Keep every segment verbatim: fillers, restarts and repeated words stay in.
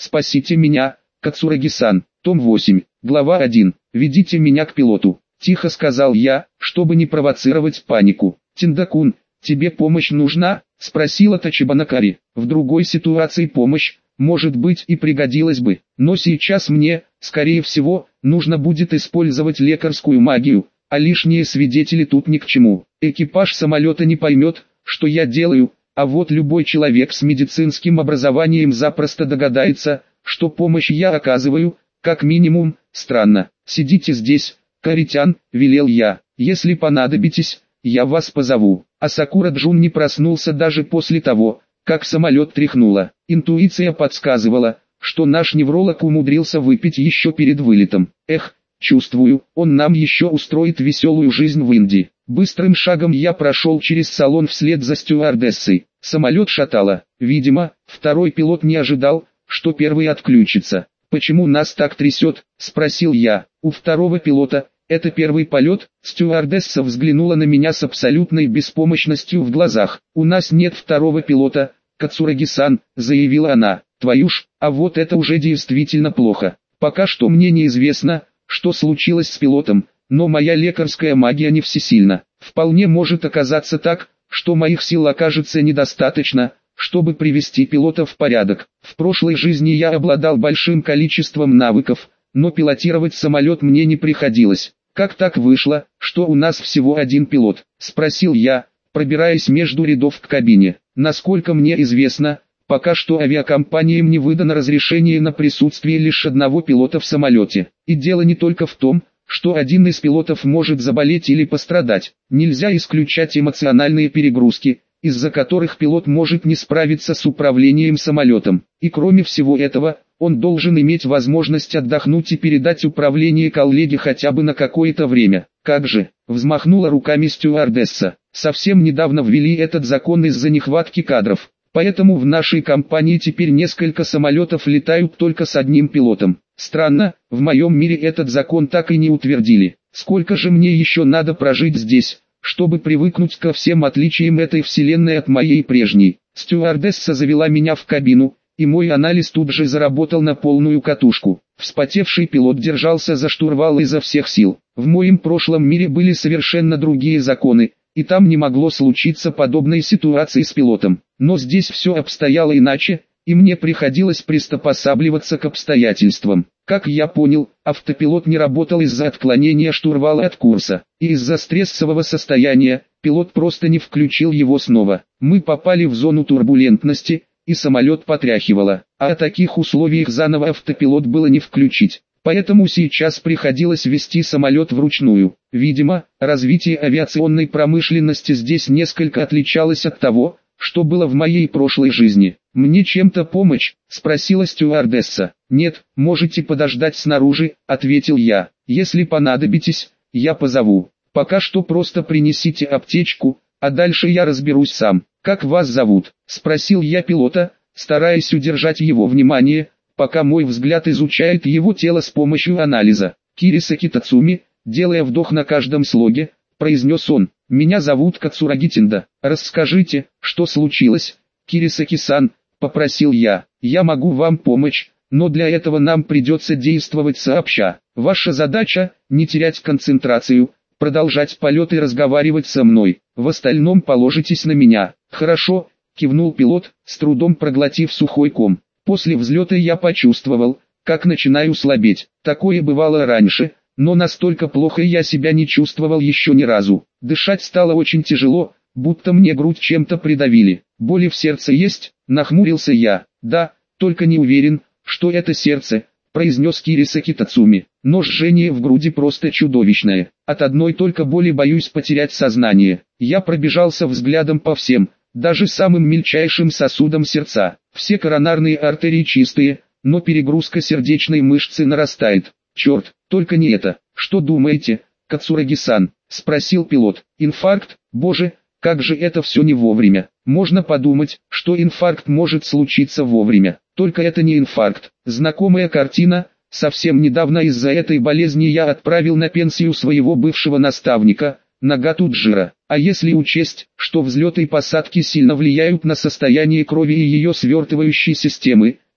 Спасите меня, Кацураги-сан. Том восемь, глава один. Ведите меня к пилоту. Тихо сказал я, чтобы не провоцировать панику. Тиндакун, тебе помощь нужна? Спросила Тачибанакари. В другой ситуации помощь, может быть, и пригодилась бы, но сейчас мне, скорее всего, нужно будет использовать лекарскую магию, а лишние свидетели тут ни к чему. Экипаж самолета не поймет, что я делаю, а вот любой человек с медицинским образованием запросто догадается, что помощь я оказываю, как минимум. Странно. Сидите здесь, Каритян, велел я, если понадобитесь, я вас позову. А Сакура-джун не проснулся даже после того, как самолет тряхнуло. Интуиция подсказывала, что наш невролог умудрился выпить еще перед вылетом. Эх, чувствую, он нам еще устроит веселую жизнь в Индии. Быстрым шагом я прошел через салон вслед за стюардессой. Самолет шатало. Видимо, второй пилот не ожидал, что первый отключится. «Почему нас так трясет?» – спросил я. У второго пилота, это первый полет, стюардесса взглянула на меня с абсолютной беспомощностью в глазах. «У нас нет второго пилота, Кацураги-сан», – заявила она. «Твою ж, а вот это уже действительно плохо. Пока что мне неизвестно, что случилось с пилотом, но моя лекарская магия не всесильна. Вполне может оказаться так, что моих сил окажется недостаточно, чтобы привести пилота в порядок. В прошлой жизни я обладал большим количеством навыков, но пилотировать самолет мне не приходилось. Как так вышло, что у нас всего один пилот?» – спросил я, пробираясь между рядов к кабине. Насколько мне известно, пока что авиакомпаниям не выдано разрешение на присутствие лишь одного пилота в самолете. И дело не только в том, что один из пилотов может заболеть или пострадать. Нельзя исключать эмоциональные перегрузки, из-за которых пилот может не справиться с управлением самолетом. И кроме всего этого, он должен иметь возможность отдохнуть и передать управление коллеге хотя бы на какое-то время. «Как же?» – взмахнула руками стюардесса. «Совсем недавно ввели этот закон из-за нехватки кадров. Поэтому в нашей компании теперь несколько самолетов летают только с одним пилотом. Странно, в моем мире этот закон так и не утвердили. Сколько же мне еще надо прожить здесь, чтобы привыкнуть ко всем отличиям этой вселенной от моей прежней?» Стюардесса завела меня в кабину, и мой анализ тут же заработал на полную катушку. Вспотевший пилот держался за штурвал изо всех сил. В моем прошлом мире были совершенно другие законы, и там не могло случиться подобной ситуации с пилотом. Но здесь все обстояло иначе, и мне приходилось приспосабливаться к обстоятельствам. Как я понял, автопилот не работал из-за отклонения штурвала от курса, и из-за стрессового состояния, пилот просто не включил его снова. Мы попали в зону турбулентности, и самолет потряхивало, а о таких условиях заново автопилот было не включить. Поэтому сейчас приходилось вести самолет вручную. Видимо, развитие авиационной промышленности здесь несколько отличалось от того, что было в моей прошлой жизни. «Мне чем-то помочь?» – спросила стюардесса. «Нет, можете подождать снаружи», – ответил я. «Если понадобитесь, я позову. Пока что просто принесите аптечку, а дальше я разберусь сам». «Как вас зовут?» – спросил я пилота, стараясь удержать его внимание, пока мой взгляд изучает его тело с помощью анализа. «Кирисаки Тацуми», делая вдох на каждом слоге, произнес он. «Меня зовут Кацураги Тинда. Расскажите, что случилось?» «Кирисаки-сан», попросил я, «я могу вам помочь, но для этого нам придется действовать сообща. Ваша задача – не терять концентрацию, продолжать полет и разговаривать со мной. В остальном положитесь на меня». «Хорошо», – кивнул пилот, с трудом проглотив сухой ком. После взлета я почувствовал, как начинаю слабеть. Такое бывало раньше, но настолько плохо я себя не чувствовал еще ни разу. Дышать стало очень тяжело, будто мне грудь чем-то придавили. «Боли в сердце есть?» – нахмурился я. «Да, только не уверен, что это сердце», – произнес Кирисаки Тацуми. «Но жжение в груди просто чудовищное. От одной только боли боюсь потерять сознание». Я пробежался взглядом по всем, даже самым мельчайшим сосудам сердца. Все коронарные артерии чистые, но перегрузка сердечной мышцы нарастает. «Черт, только не это». «Что думаете, Кацураги-сан?» – спросил пилот. «Инфаркт? Боже, как же это все не вовремя». Можно подумать, что инфаркт может случиться вовремя. Только это не инфаркт. Знакомая картина. Совсем недавно из-за этой болезни я отправил на пенсию своего бывшего наставника, Нагату Джира. А если учесть, что взлеты и посадки сильно влияют на состояние крови и ее свертывающей системы,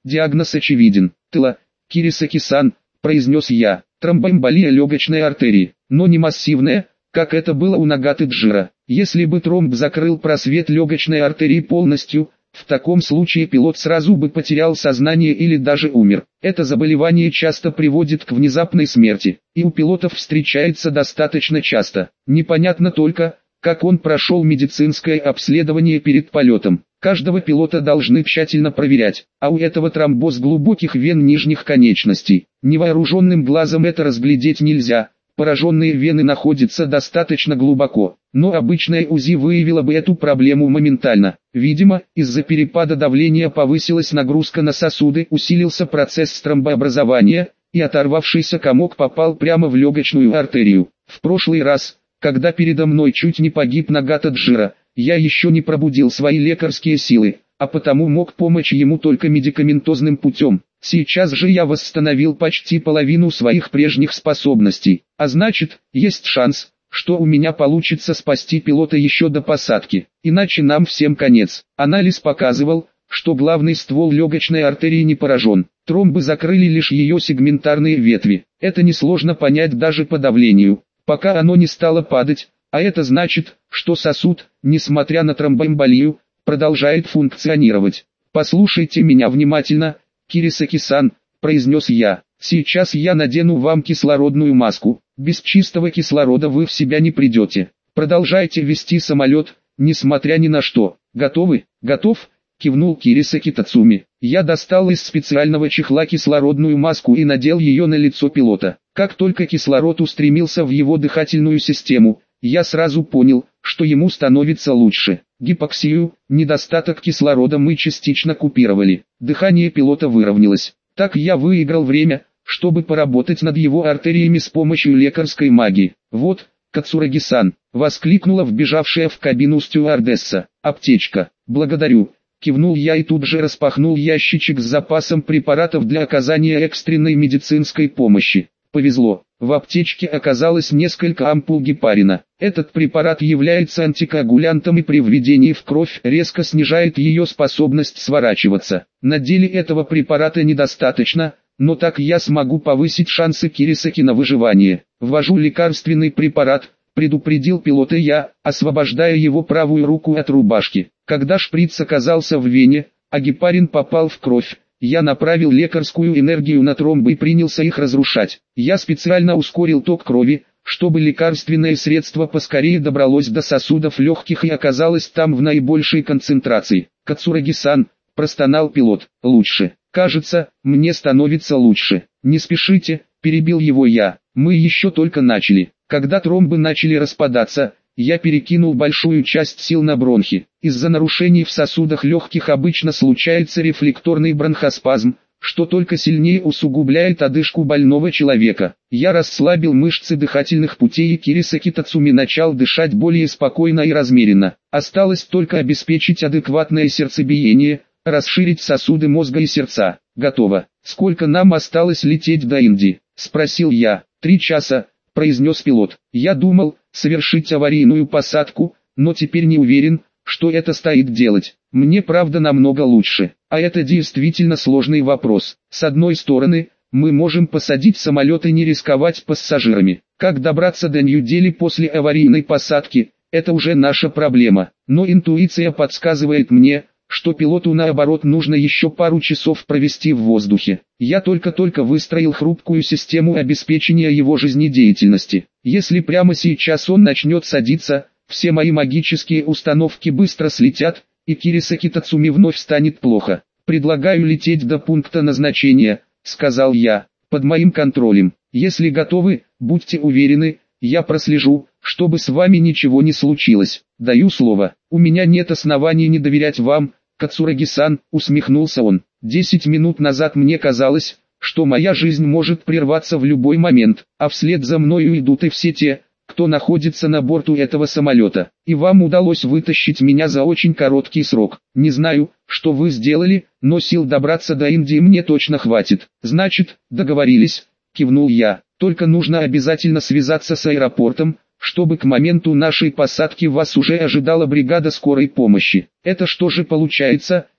Диагноз очевиден. Тыла, Кирисаки-сан, произнес я. Тромбоэмболия легочной артерии, но не массивная, как это было у Нагаты Джира. Если бы тромб закрыл просвет легочной артерии полностью, в таком случае пилот сразу бы потерял сознание или даже умер. Это заболевание часто приводит к внезапной смерти, и у пилотов встречается достаточно часто. Непонятно только, как он прошел медицинское обследование перед полетом. Каждого пилота должны тщательно проверять, а у этого тромбоз глубоких вен нижних конечностей. Невооруженным глазом это разглядеть нельзя, пораженные вены находятся достаточно глубоко, но обычное УЗИ выявило бы эту проблему моментально. Видимо, из-за перепада давления повысилась нагрузка на сосуды, усилился процесс тромбообразования, и оторвавшийся комок попал прямо в легочную артерию. В прошлый раз, когда передо мной чуть не погиб Нагата Джира, я еще не пробудил свои лекарские силы, а потому мог помочь ему только медикаментозным путем. Сейчас же я восстановил почти половину своих прежних способностей, а значит, есть шанс, что у меня получится спасти пилота еще до посадки, иначе нам всем конец. Анализ показывал, что главный ствол легочной артерии не поражен, тромбы закрыли лишь ее сегментарные ветви. Это несложно понять даже по давлению, пока оно не стало падать, а это значит, что сосуд, несмотря на тромбоэмболию, продолжает функционировать. «Послушайте меня внимательно, Кирисаки-сан», — произнес я. «Сейчас я надену вам кислородную маску. Без чистого кислорода вы в себя не придете. Продолжайте вести самолет, несмотря ни на что. Готовы?» «Готов», — кивнул Кирисаки Тацуми. Я достал из специального чехла кислородную маску и надел ее на лицо пилота. Как только кислород устремился в его дыхательную систему, я сразу понял, что ему становится лучше. Гипоксию, недостаток кислорода мы частично купировали. Дыхание пилота выровнялось. Так я выиграл время, чтобы поработать над его артериями с помощью лекарской магии. «Вот, Кацураги-сан», — воскликнула вбежавшая в кабину стюардесса. «Аптечка». «Благодарю», — кивнул я и тут же распахнул ящичек с запасом препаратов для оказания экстренной медицинской помощи. Повезло. В аптечке оказалось несколько ампул гепарина. Этот препарат является антикоагулянтом и при введении в кровь резко снижает ее способность сворачиваться. На деле этого препарата недостаточно, но так я смогу повысить шансы Кирисаки на выживание. «Ввожу лекарственный препарат», — предупредил пилота я, освобождая его правую руку от рубашки. Когда шприц оказался в вене, а гепарин попал в кровь, я направил лекарскую энергию на тромбы и принялся их разрушать. Я специально ускорил ток крови, чтобы лекарственное средство поскорее добралось до сосудов легких и оказалось там в наибольшей концентрации. «Кацураги-сан», — простонал пилот, — «лучше. Кажется, мне становится лучше». «Не спешите», — перебил его я, — «мы еще только начали». Когда тромбы начали распадаться, я перекинул большую часть сил на бронхи. Из-за нарушений в сосудах легких обычно случается рефлекторный бронхоспазм, что только сильнее усугубляет одышку больного человека. Я расслабил мышцы дыхательных путей, и Кирисаки Тацуми начал дышать более спокойно и размеренно. Осталось только обеспечить адекватное сердцебиение, расширить сосуды мозга и сердца. «Готово. Сколько нам осталось лететь до Индии?» — спросил я. «Три часа», — произнес пилот. «Я думал совершить аварийную посадку, но теперь не уверен, что это стоит делать. Мне правда намного лучше. А это действительно сложный вопрос. С одной стороны, мы можем посадить самолет и не рисковать пассажирами. Как добраться до Нью-Дели после аварийной посадки, это уже наша проблема. Но интуиция подсказывает мне, что пилоту наоборот нужно еще пару часов провести в воздухе. Я только-только выстроил хрупкую систему обеспечения его жизнедеятельности. Если прямо сейчас он начнет садиться, все мои магические установки быстро слетят, и Кирисаки Тацуми вновь станет плохо. «Предлагаю лететь до пункта назначения», — сказал я, — «под моим контролем. Если готовы, будьте уверены, я прослежу, чтобы с вами ничего не случилось. Даю слово. У меня нет оснований не доверять вам, Кацураги-сан», — усмехнулся он. «Десять минут назад мне казалось, что моя жизнь может прерваться в любой момент, а вслед за мною идут и все те, кто находится на борту этого самолета. И вам удалось вытащить меня за очень короткий срок. Не знаю, что вы сделали, но сил добраться до Индии мне точно хватит». «Значит, договорились», — кивнул я. «Только нужно обязательно связаться с аэропортом, чтобы к моменту нашей посадки вас уже ожидала бригада скорой помощи». «Это что же получается?»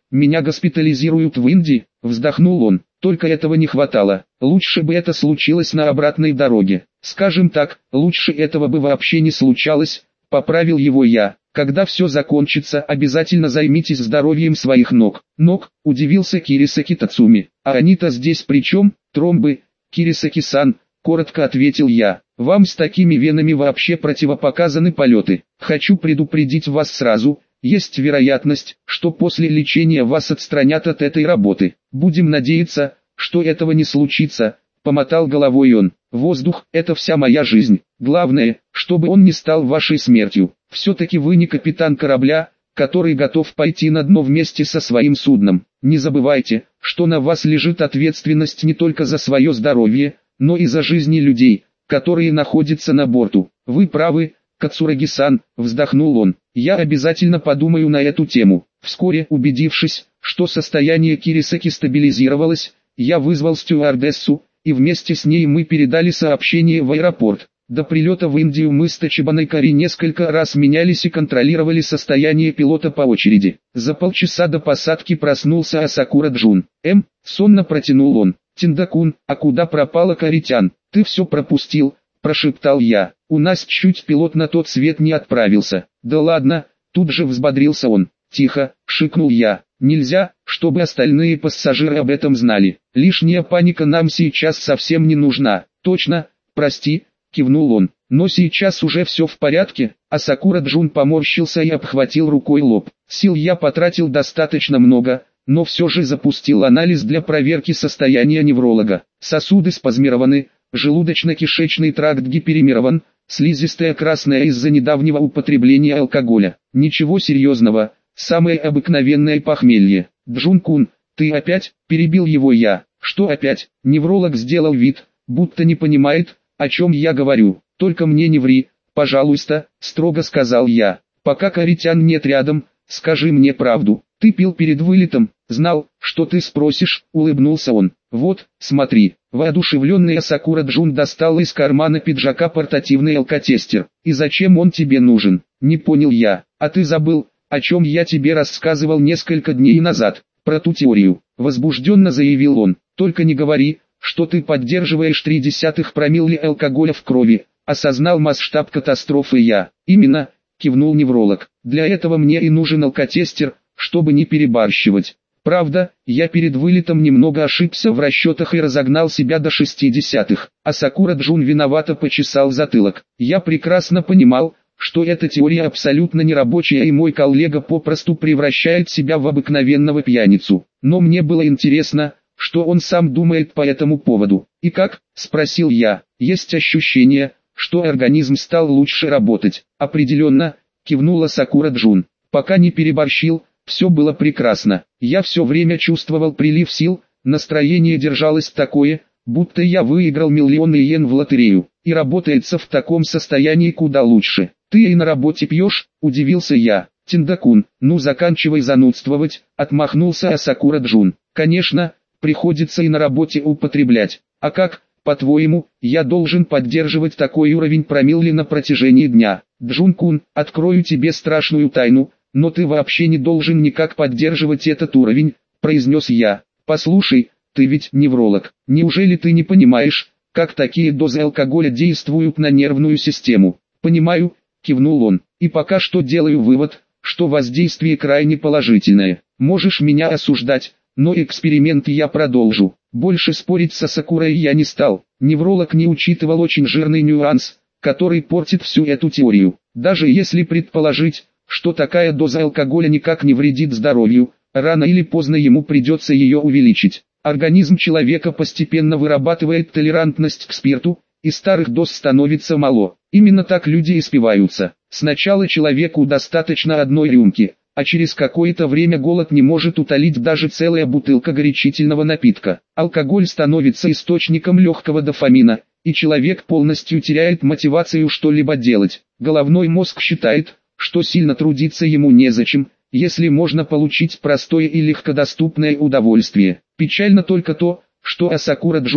меня госпитализируют в Индии, вздохнул он. Только этого не хватало. Лучше бы это случилось на обратной дороге. Скажем так, лучше этого бы вообще не случалось, поправил его я. Когда все закончится, обязательно займитесь здоровьем своих ног. Ног, удивился Кирисаки Тацуми. А они-то здесь при чем? Тромбы, Кирисаки-сан, коротко ответил я. Вам с такими венами вообще противопоказаны полеты. Хочу предупредить вас сразу. Есть вероятность, что после лечения вас отстранят от этой работы. Будем надеяться, что этого не случится, помотал головой он. Воздух – это вся моя жизнь. Главное, чтобы он не стал вашей смертью. Все-таки вы не капитан корабля, который готов пойти на дно вместе со своим судном. Не забывайте, что на вас лежит ответственность не только за свое здоровье, но и за жизни людей, которые находятся на борту. Вы правы, Кацураги-сан, вздохнул он. Я обязательно подумаю на эту тему. Вскоре, убедившись, что состояние Кирисаки стабилизировалось, я вызвал стюардессу, и вместе с ней мы передали сообщение в аэропорт. До прилета в Индию мы с Тачибаной Кари несколько раз менялись и контролировали состояние пилота по очереди. За полчаса до посадки проснулся Асакура Джун. «Эм», сонно протянул он. «Тиндакун, а куда пропала Каритян? Ты все пропустил», прошептал я. «У нас чуть пилот на тот свет не отправился». «Да ладно», тут же взбодрился он. «Тихо», шикнул я. «Нельзя, чтобы остальные пассажиры об этом знали. Лишняя паника нам сейчас совсем не нужна». «Точно, прости», кивнул он. «Но сейчас уже все в порядке». Асакура Джун поморщился и обхватил рукой лоб. «Сил я потратил достаточно много, но все же запустил анализ для проверки состояния невролога. Сосуды спазмированы, желудочно-кишечный тракт гиперемирован, слизистая красная из-за недавнего употребления алкоголя. Ничего серьезного, самое обыкновенное похмелье». «Джун-кун, ты опять?» – перебил его я. «Что опять?» – невролог сделал вид, будто не понимает, о чем я говорю. «Только мне не ври, пожалуйста», – строго сказал я. «Пока Каритян нет рядом, скажи мне правду. Ты пил перед вылетом?» «Знал, что ты спросишь», – улыбнулся он. «Вот, смотри». Воодушевленный Асакура Джун достал из кармана пиджака портативный алкотестер. «И зачем он тебе нужен?» «Не понял я. А ты забыл, о чем я тебе рассказывал несколько дней назад, про ту теорию?» Возбужденно заявил он. «Только не говори, что ты поддерживаешь три десятых промилле алкоголя в крови». Осознал масштаб катастрофы я. «Именно», кивнул невролог. «Для этого мне и нужен алкотестер, чтобы не перебарщивать. Правда, я перед вылетом немного ошибся в расчетах и разогнал себя до шестидесятых». Асакура Джун виновато почесал затылок. «Я прекрасно понимал, что эта теория абсолютно нерабочая и мой коллега попросту превращает себя в обыкновенного пьяницу. Но мне было интересно, что он сам думает по этому поводу». «И как?» – спросил я. «Есть ощущение, что организм стал лучше работать». «Определенно», – кивнула Сакура Джун. «Пока не переборщил, все было прекрасно. Я все время чувствовал прилив сил, настроение держалось такое, будто я выиграл миллионы йен в лотерею. И работается в таком состоянии куда лучше». «Ты и на работе пьешь?» – удивился я. «Тиндакун, ну заканчивай занудствовать», – отмахнулся Асакура Джун. «Конечно, приходится и на работе употреблять. А как, по-твоему, я должен поддерживать такой уровень промилле на протяжении дня?» «Джун-кун, открою тебе страшную тайну, но ты вообще не должен никак поддерживать этот уровень», – произнес я. «Послушай, ты ведь невролог. Неужели ты не понимаешь, как такие дозы алкоголя действуют на нервную систему?» «Понимаю», – кивнул он. «И пока что делаю вывод, что воздействие крайне положительное. Можешь меня осуждать, но эксперимент я продолжу». Больше спорить с Асакурой я не стал. Невролог не учитывал очень жирный нюанс, который портит всю эту теорию. Даже если предположить, что такая доза алкоголя никак не вредит здоровью, рано или поздно ему придется ее увеличить. Организм человека постепенно вырабатывает толерантность к спирту, и старых доз становится мало. Именно так люди и спиваются. Сначала человеку достаточно одной рюмки, а через какое-то время голод не может утолить даже целая бутылка горячительного напитка. Алкоголь становится источником легкого дофамина, и человек полностью теряет мотивацию что-либо делать. Головной мозг считает, что сильно трудиться ему незачем, если можно получить простое и легкодоступное удовольствие. Печально только то, что Асакура Джун,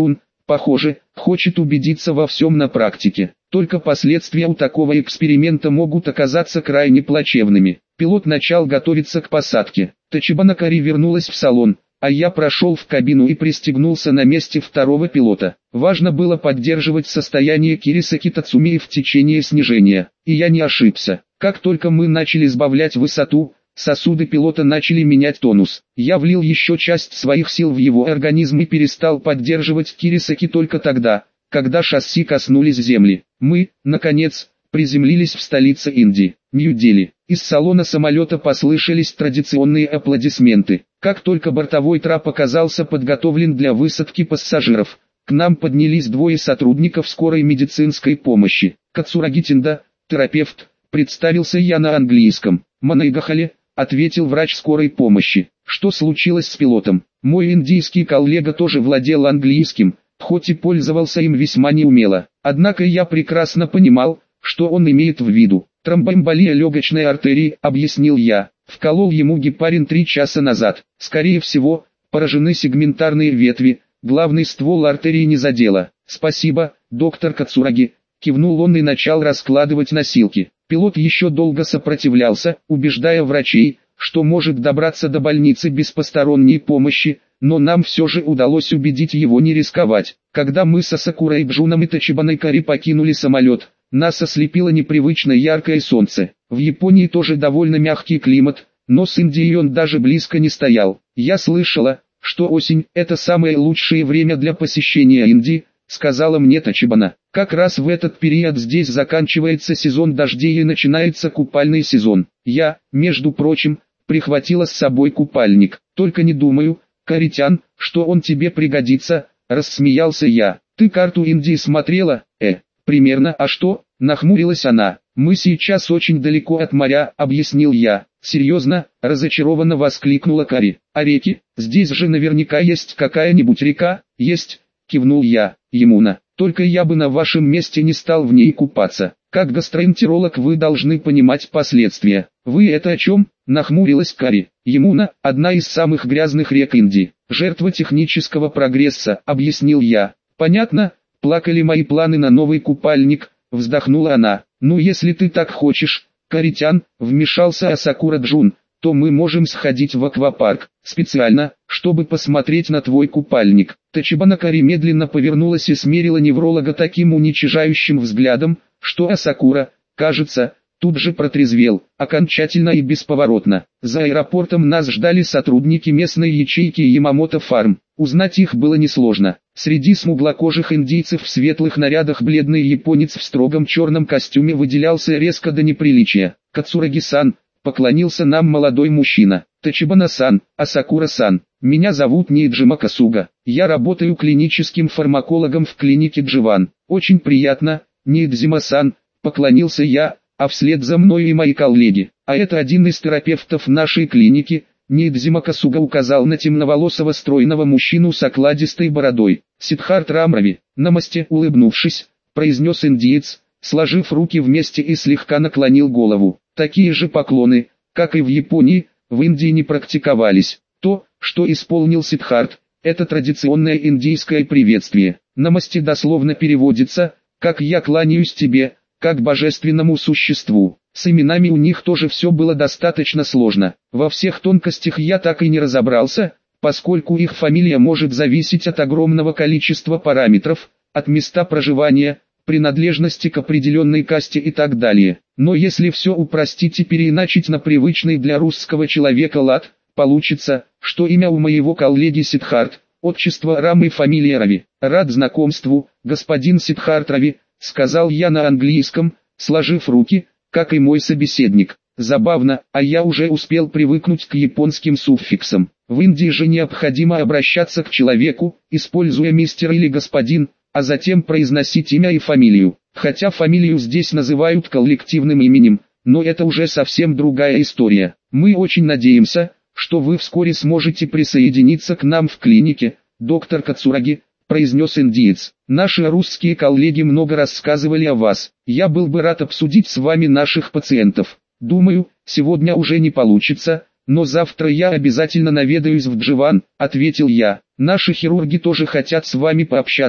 Похоже, хочет убедиться во всем на практике. Только последствия у такого эксперимента могут оказаться крайне плачевными. Пилот начал готовиться к посадке. Тачибана Кори вернулась в салон, а я прошел в кабину и пристегнулся на месте второго пилота. Важно было поддерживать состояние Кирисаки Тацумии в течение снижения. И я не ошибся. Как только мы начали сбавлять высоту, сосуды пилота начали менять тонус. Я влил еще часть своих сил в его организм и перестал поддерживать Кирисаки только тогда, когда шасси коснулись земли. Мы, наконец, приземлились в столице Индии, Нью-Дели. Из салона самолета послышались традиционные аплодисменты. Как только бортовой трап оказался подготовлен для высадки пассажиров, к нам поднялись двое сотрудников скорой медицинской помощи. Кацураги Тинда, терапевт, представился я на английском. Манайгахале, ответил врач скорой помощи. Что случилось с пилотом? Мой индийский коллега тоже владел английским, хоть и пользовался им весьма неумело. Однако я прекрасно понимал, что он имеет в виду. Тромбоэмболия легочной артерии, объяснил я. Вколол ему гепарин три часа назад. Скорее всего, поражены сегментарные ветви, главный ствол артерии не задело. Спасибо, доктор Кацураги, кивнул он и начал раскладывать носилки. Пилот еще долго сопротивлялся, убеждая врачей, что может добраться до больницы без посторонней помощи, но нам все же удалось убедить его не рисковать. Когда мы с Асакурой Джуном и Тачибаной Кори покинули самолет, нас ослепило непривычно яркое солнце. В Японии тоже довольно мягкий климат, но с Индией он даже близко не стоял. Я слышала, что осень – это самое лучшее время для посещения Индии, сказала мне Тачибана. Как раз в этот период здесь заканчивается сезон дождей и начинается купальный сезон. Я, между прочим, прихватила с собой купальник. Только не думаю, Коритян, что он тебе пригодится, рассмеялся я. Ты карту Индии смотрела? Э, примерно, а что? Нахмурилась она. Мы сейчас очень далеко от моря, объяснил я. Серьезно? Разочарованно воскликнула Кори. А реки? Здесь же наверняка есть какая-нибудь река? Есть, кивнул я. Емуна. Только я бы на вашем месте не стал в ней купаться. Как гастроэнтеролог вы должны понимать последствия. Вы это о чем? Нахмурилась Кори. Емуна – одна из самых грязных рек Индии. Жертва технического прогресса, объяснил я. Понятно? Плакали мои планы на новый купальник, вздохнула она. Ну если ты так хочешь, Коритян, вмешался Асакура Джун, то мы можем сходить в аквапарк, специально, чтобы посмотреть на твой купальник. Тачибана Кори медленно повернулась и смерила невролога таким уничижающим взглядом, что Асакура, кажется, тут же протрезвел, окончательно и бесповоротно. За аэропортом нас ждали сотрудники местной ячейки Ямамото Фарм. Узнать их было несложно. Среди смуглокожих индийцев в светлых нарядах бледный японец в строгом черном костюме выделялся резко до неприличия. Кацураги-сан, поклонился нам молодой мужчина. Тачибана-сан, Асакура-сан, меня зовут Нииджима Касуга. Я работаю клиническим фармакологом в клинике Дживан. Очень приятно, Нииджима-сан, поклонился я, а вслед за мной и мои коллеги. А это один из терапевтов нашей клиники. Нииджима Касуга указал на темноволосого стройного мужчину с окладистой бородой. Сиддхарт Рамрави, намасте, улыбнувшись, произнес индиец, сложив руки вместе и слегка наклонил голову. Такие же поклоны, как и в Японии, в Индии не практиковались. То, что исполнил Сиддхарт, это традиционное индийское приветствие. Намасте дословно переводится, как «я кланяюсь тебе», как божественному существу. С именами у них тоже все было достаточно сложно. Во всех тонкостях я так и не разобрался, поскольку их фамилия может зависеть от огромного количества параметров, от места проживания, принадлежности к определенной касте и так далее. Но если все упростить и переиначить на привычный для русского человека лад, получится, что имя у моего коллеги Сиддхарт, отчество Рам и фамилия Рави. Рад знакомству, господин Сиддхарт Рави, сказал я на английском, сложив руки, как и мой собеседник. Забавно, а я уже успел привыкнуть к японским суффиксам. В Индии же необходимо обращаться к человеку, используя мистер или господин, а затем произносить имя и фамилию. Хотя фамилию здесь называют коллективным именем, но это уже совсем другая история. Мы очень надеемся, что вы вскоре сможете присоединиться к нам в клинике, доктор Кацураги, произнес индиец. Наши русские коллеги много рассказывали о вас. Я был бы рад обсудить с вами наших пациентов. Думаю, сегодня уже не получится, но завтра я обязательно наведаюсь в Дживан, ответил я. Наши хирурги тоже хотят с вами пообщаться,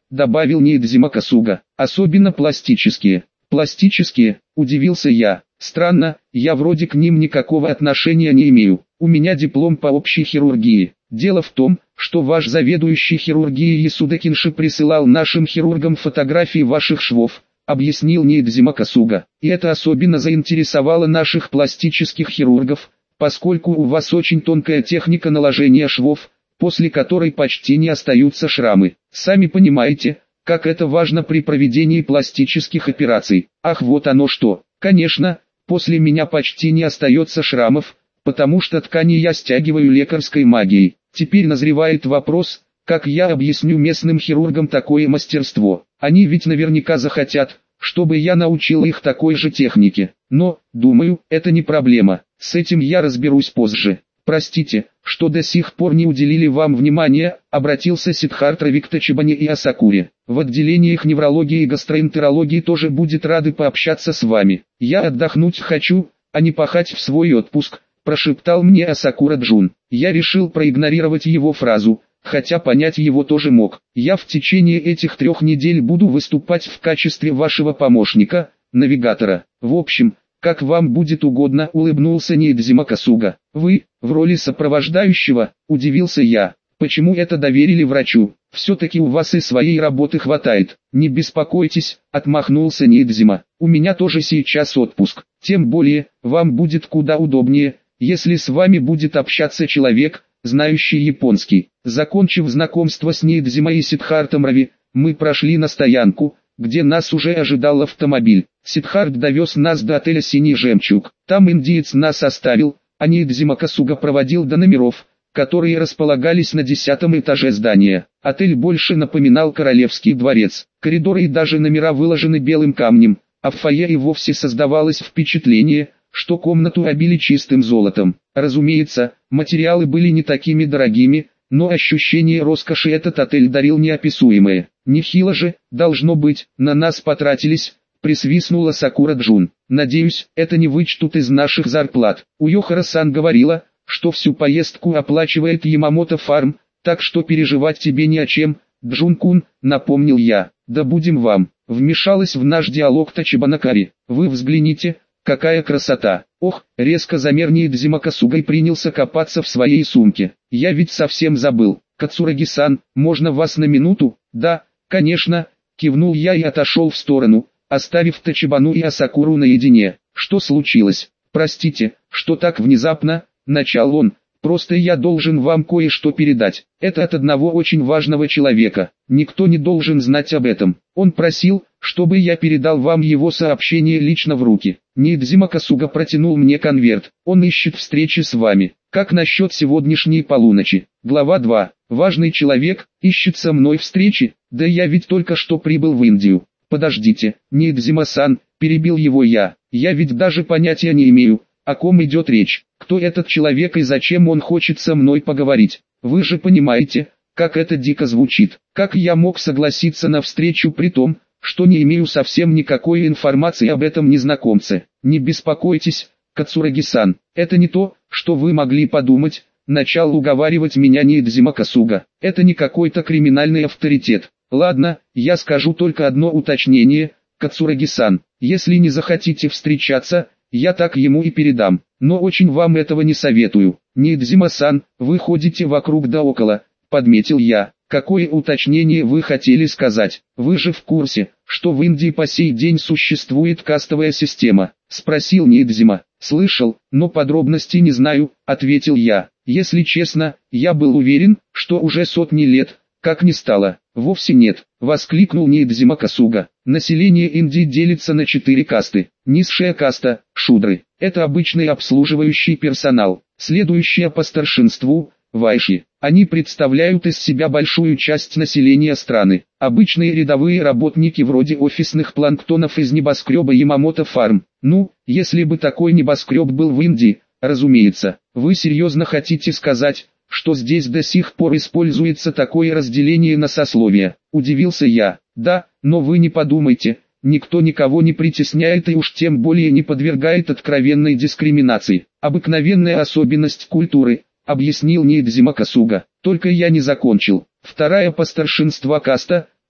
добавил Ниидзима Касуга. Особенно пластические. Пластические, удивился я. Странно, я вроде к ним никакого отношения не имею. У меня диплом по общей хирургии. Дело в том, что ваш заведующий хирургией Ясуда Кинши присылал нашим хирургам фотографии ваших швов, объяснил Ниидзима Касуга. И это особенно заинтересовало наших пластических хирургов, поскольку у вас очень тонкая техника наложения швов, после которой почти не остаются шрамы. Сами понимаете, как это важно при проведении пластических операций. Ах, вот оно что. Конечно, после меня почти не остается шрамов, потому что ткани я стягиваю лекарской магией. Теперь назревает вопрос, как я объясню местным хирургам такое мастерство. Они ведь наверняка захотят, чтобы я научил их такой же технике. Но, думаю, это не проблема. С этим я разберусь позже. Простите, что до сих пор не уделили вам внимания, обратился Сиддхартха к Тачибане и Асакуре. В отделениях неврологии и гастроэнтерологии тоже будет рады пообщаться с вами. Я отдохнуть хочу, а не пахать в свой отпуск, прошептал мне Асакура-джун. Я решил проигнорировать его фразу, хотя понять его тоже мог. Я в течение этих трех недель буду выступать в качестве вашего помощника, навигатора. В общем, как вам будет угодно, улыбнулся Ниидзима Касуга. Вы, в роли сопровождающего, удивился я. Почему это доверили врачу? Все-таки у вас и своей работы хватает. Не беспокойтесь, отмахнулся Ниидзима. У меня тоже сейчас отпуск. Тем более, вам будет куда удобнее, если с вами будет общаться человек, знающий японский. Закончив знакомство с Ниидзима и Сиддхартом Рави, мы прошли на стоянку, где нас уже ожидал автомобиль. Сиддхарт довез нас до отеля «Синий жемчуг». Там индиец нас оставил, а Ниидзима Касуга проводил до номеров, которые располагались на десятом этаже здания. Отель больше напоминал королевский дворец. Коридоры и даже номера выложены белым камнем, а в фойе и вовсе создавалось впечатление, что комнату обили чистым золотом. Разумеется, материалы были не такими дорогими, но ощущение роскоши этот отель дарил неописуемое. Нехило же, должно быть, на нас потратились, присвистнула Сакура-джун. Надеюсь, это не вычтут из наших зарплат. Уёхара-сан говорила, что всю поездку оплачивает Ямамото Фарм, так что переживать тебе не о чем, Джун-кун, напомнил я. Да будем вам. Вмешалась в наш диалог Тачибанакари. Вы взгляните, какая красота. Ох, резко замер Ниидзима Касуга и принялся копаться в своей сумке. Я ведь совсем забыл. Кацураги-сан, можно вас на минуту? Да, конечно, кивнул я и отошел в сторону, оставив Тачибану и Асакуру наедине. Что случилось? Простите, что так внезапно, начал он. Просто я должен вам кое-что передать. Это от одного очень важного человека. Никто не должен знать об этом. Он просил, чтобы я передал вам его сообщение лично в руки. Ниидзима Касуга протянул мне конверт. Он ищет встречи с вами. Как насчет сегодняшней полуночи? Глава два. Важный человек, ищет со мной встречи? Да я ведь только что прибыл в Индию. Подождите, Ниидзима-сан, перебил его я. Я ведь даже понятия не имею, о ком идет речь. Кто этот человек и зачем он хочет со мной поговорить? Вы же понимаете, как это дико звучит. Как я мог согласиться на встречу при том, что не имею совсем никакой информации об этом незнакомце? Не беспокойтесь, Кацураги-сан, это не то, что вы могли подумать, начал уговаривать меня Ниидзима Касуга. Это не какой-то криминальный авторитет. Ладно, я скажу только одно уточнение, Кацураги-сан, если не захотите встречаться, я так ему и передам, но очень вам этого не советую. Ниидзима-сан, вы ходите вокруг да около, подметил я. Какое уточнение вы хотели сказать? Вы же в курсе, что в Индии по сей день существует кастовая система? Спросил Ниидзима. Слышал, но подробностей не знаю, ответил я. Если честно, я был уверен, что уже сотни лет, как не стало. Вовсе нет, воскликнул Ниидзима Касуга. Население Индии делится на четыре касты. Низшая каста – шудры. Это обычный обслуживающий персонал. Следующая по старшинству – вайши. Они представляют из себя большую часть населения страны. Обычные рядовые работники вроде офисных планктонов из небоскреба Ямамото Фарм. Ну, если бы такой небоскреб был в Индии, разумеется. Вы серьезно хотите сказать, что здесь до сих пор используется такое разделение на сословия? Удивился я. Да, но вы не подумайте, никто никого не притесняет и уж тем более не подвергает откровенной дискриминации. Обыкновенная особенность культуры, объяснил Ниидзима Касуга. Только я не закончил. Вторая по старшинству каста,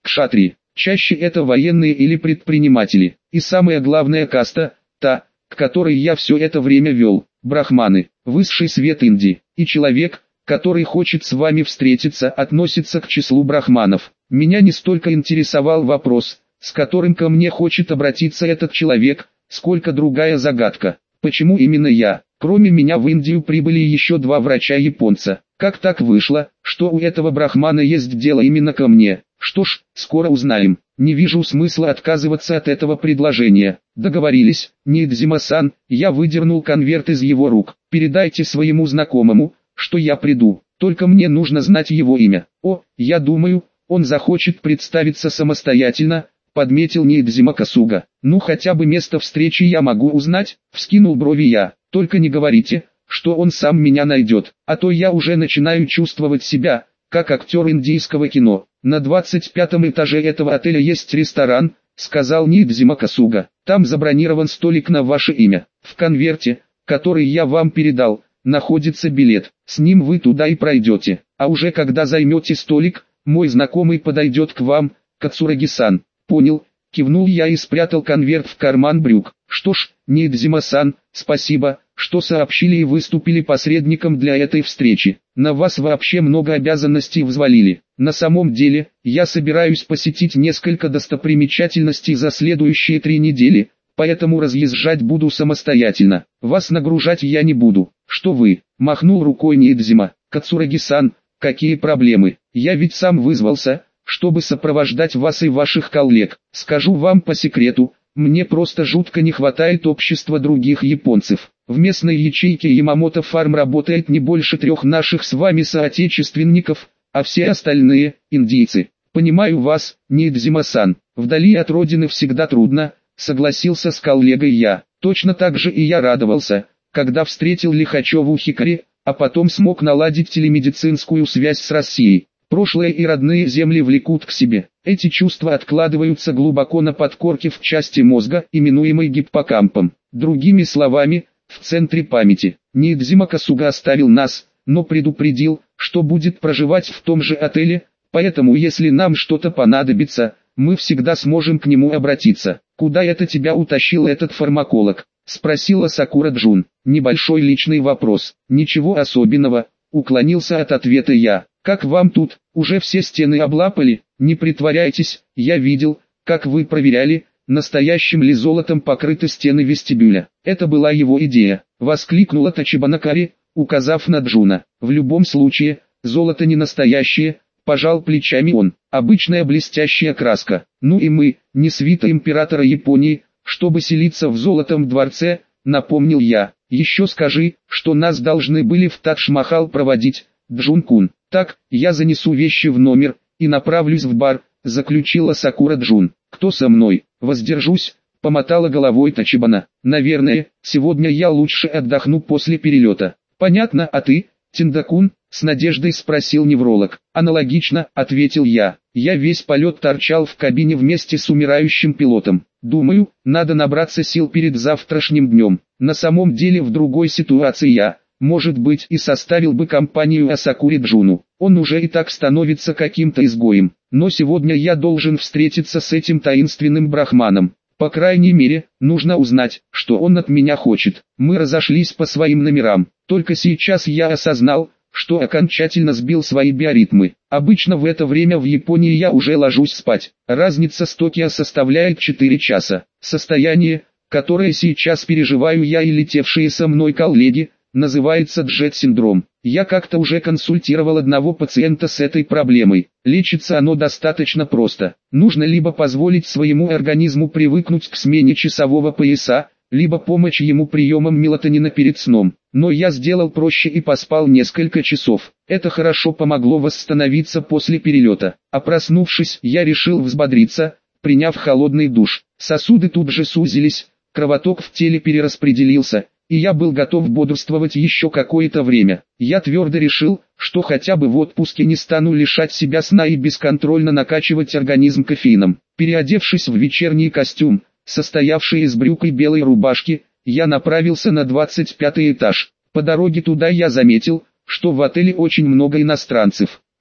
кшатри. Чаще это военные или предприниматели. И самая главная каста, та, к которой я все это время вел, брахманы, высший свет Индии. И человек, который хочет с вами встретиться, относится к числу брахманов. Меня не столько интересовал вопрос, с которым ко мне хочет обратиться этот человек, сколько другая загадка. Почему именно я? Кроме меня в Индию прибыли еще два врача-японца. Как так вышло, что у этого брахмана есть дело именно ко мне? Что ж, скоро узнаем. Не вижу смысла отказываться от этого предложения. Договорились, Ниидзима-сан. Я выдернул конверт из его рук. Передайте своему знакомому, что я приду. Только мне нужно знать его имя. О, я думаю, он захочет представиться самостоятельно, подметил Ниидзима Касуга. Ну хотя бы место встречи я могу узнать, вскинул брови я. Только не говорите, что он сам меня найдет, а то я уже начинаю чувствовать себя, как актер индийского кино. На двадцать пятом этаже этого отеля есть ресторан, сказал Ниидзима Касуга. Там забронирован столик на ваше имя. В конверте, который я вам передал, находится билет. С ним вы туда и пройдете. А уже когда займете столик, мой знакомый подойдет к вам, Кацураги-сан. Понял, кивнул я и спрятал конверт в карман брюк. Что ж, Ниидзима-сан, спасибо, что сообщили и выступили посредником для этой встречи. На вас вообще много обязанностей взвалили. На самом деле, я собираюсь посетить несколько достопримечательностей за следующие три недели, поэтому разъезжать буду самостоятельно. Вас нагружать я не буду. Что вы? Махнул рукой Ниидзима. Кацураги-сан, какие проблемы? Я ведь сам вызвался, чтобы сопровождать вас и ваших коллег. Скажу вам по секрету, мне просто жутко не хватает общества других японцев. В местной ячейке Ямамото Фарм работает не больше трех наших с вами соотечественников, а все остальные – индийцы. Понимаю вас, Ниидзима-сан, вдали от родины всегда трудно, согласился с коллегой я. Точно так же и я радовался, когда встретил Лихачеву Хикари, а потом смог наладить телемедицинскую связь с Россией. Прошлое и родные земли влекут к себе. Эти чувства откладываются глубоко на подкорке в части мозга, именуемой гиппокампом. Другими словами, в центре памяти. Ниидзима Касуга оставил нас, но предупредил, что будет проживать в том же отеле, поэтому если нам что-то понадобится, мы всегда сможем к нему обратиться. «Куда это тебя утащил этот фармаколог?» – спросила Сакура Джун. «Небольшой личный вопрос. Ничего особенного», – уклонился от ответа я. «Как вам тут, уже все стены облапали? Не притворяйтесь, я видел, как вы проверяли, настоящим ли золотом покрыты стены вестибюля». Это была его идея, воскликнула Тачибанакари, указав на Джуна. «В любом случае, золото не настоящее», пожал плечами он, «обычная блестящая краска. Ну и мы, не свита императора Японии, чтобы селиться в золотом дворце», напомнил я. «Еще скажи, что нас должны были в Тадж-Махал проводить, Джун-кун». «Так, я занесу вещи в номер и направлюсь в бар», заключила Сакура Джун. «Кто со мной?» «Воздержусь», помотала головой Тачибана. «Наверное, сегодня я лучше отдохну после перелета». «Понятно, а ты, Тиндакун?» с надеждой спросил невролог. «Аналогично», ответил я. «Я весь полет торчал в кабине вместе с умирающим пилотом. Думаю, надо набраться сил перед завтрашним днем. На самом деле в другой ситуации я, может быть, и составил бы компанию Асакуре Джуну. Он уже и так становится каким-то изгоем. Но сегодня я должен встретиться с этим таинственным брахманом. По крайней мере, нужно узнать, что он от меня хочет». Мы разошлись по своим номерам. Только сейчас я осознал, что окончательно сбил свои биоритмы. Обычно в это время в Японии я уже ложусь спать. Разница с Токио составляет четыре часа. Состояние, которое сейчас переживаю я и летевшие со мной коллеги, называется джет-синдром. Я как-то уже консультировал одного пациента с этой проблемой. Лечится оно достаточно просто. Нужно либо позволить своему организму привыкнуть к смене часового пояса, либо помочь ему приемом мелатонина перед сном. Но я сделал проще и поспал несколько часов. Это хорошо помогло восстановиться после перелета. А проснувшись, я решил взбодриться, приняв холодный душ. Сосуды тут же сузились, кровоток в теле перераспределился, и я был готов бодрствовать еще какое-то время. Я твердо решил, что хотя бы в отпуске не стану лишать себя сна и бесконтрольно накачивать организм кофеином. Переодевшись в вечерний костюм, состоявший из брюк и белой рубашки, я направился на двадцать пятый этаж. По дороге туда я заметил, что в отеле очень много иностранцев.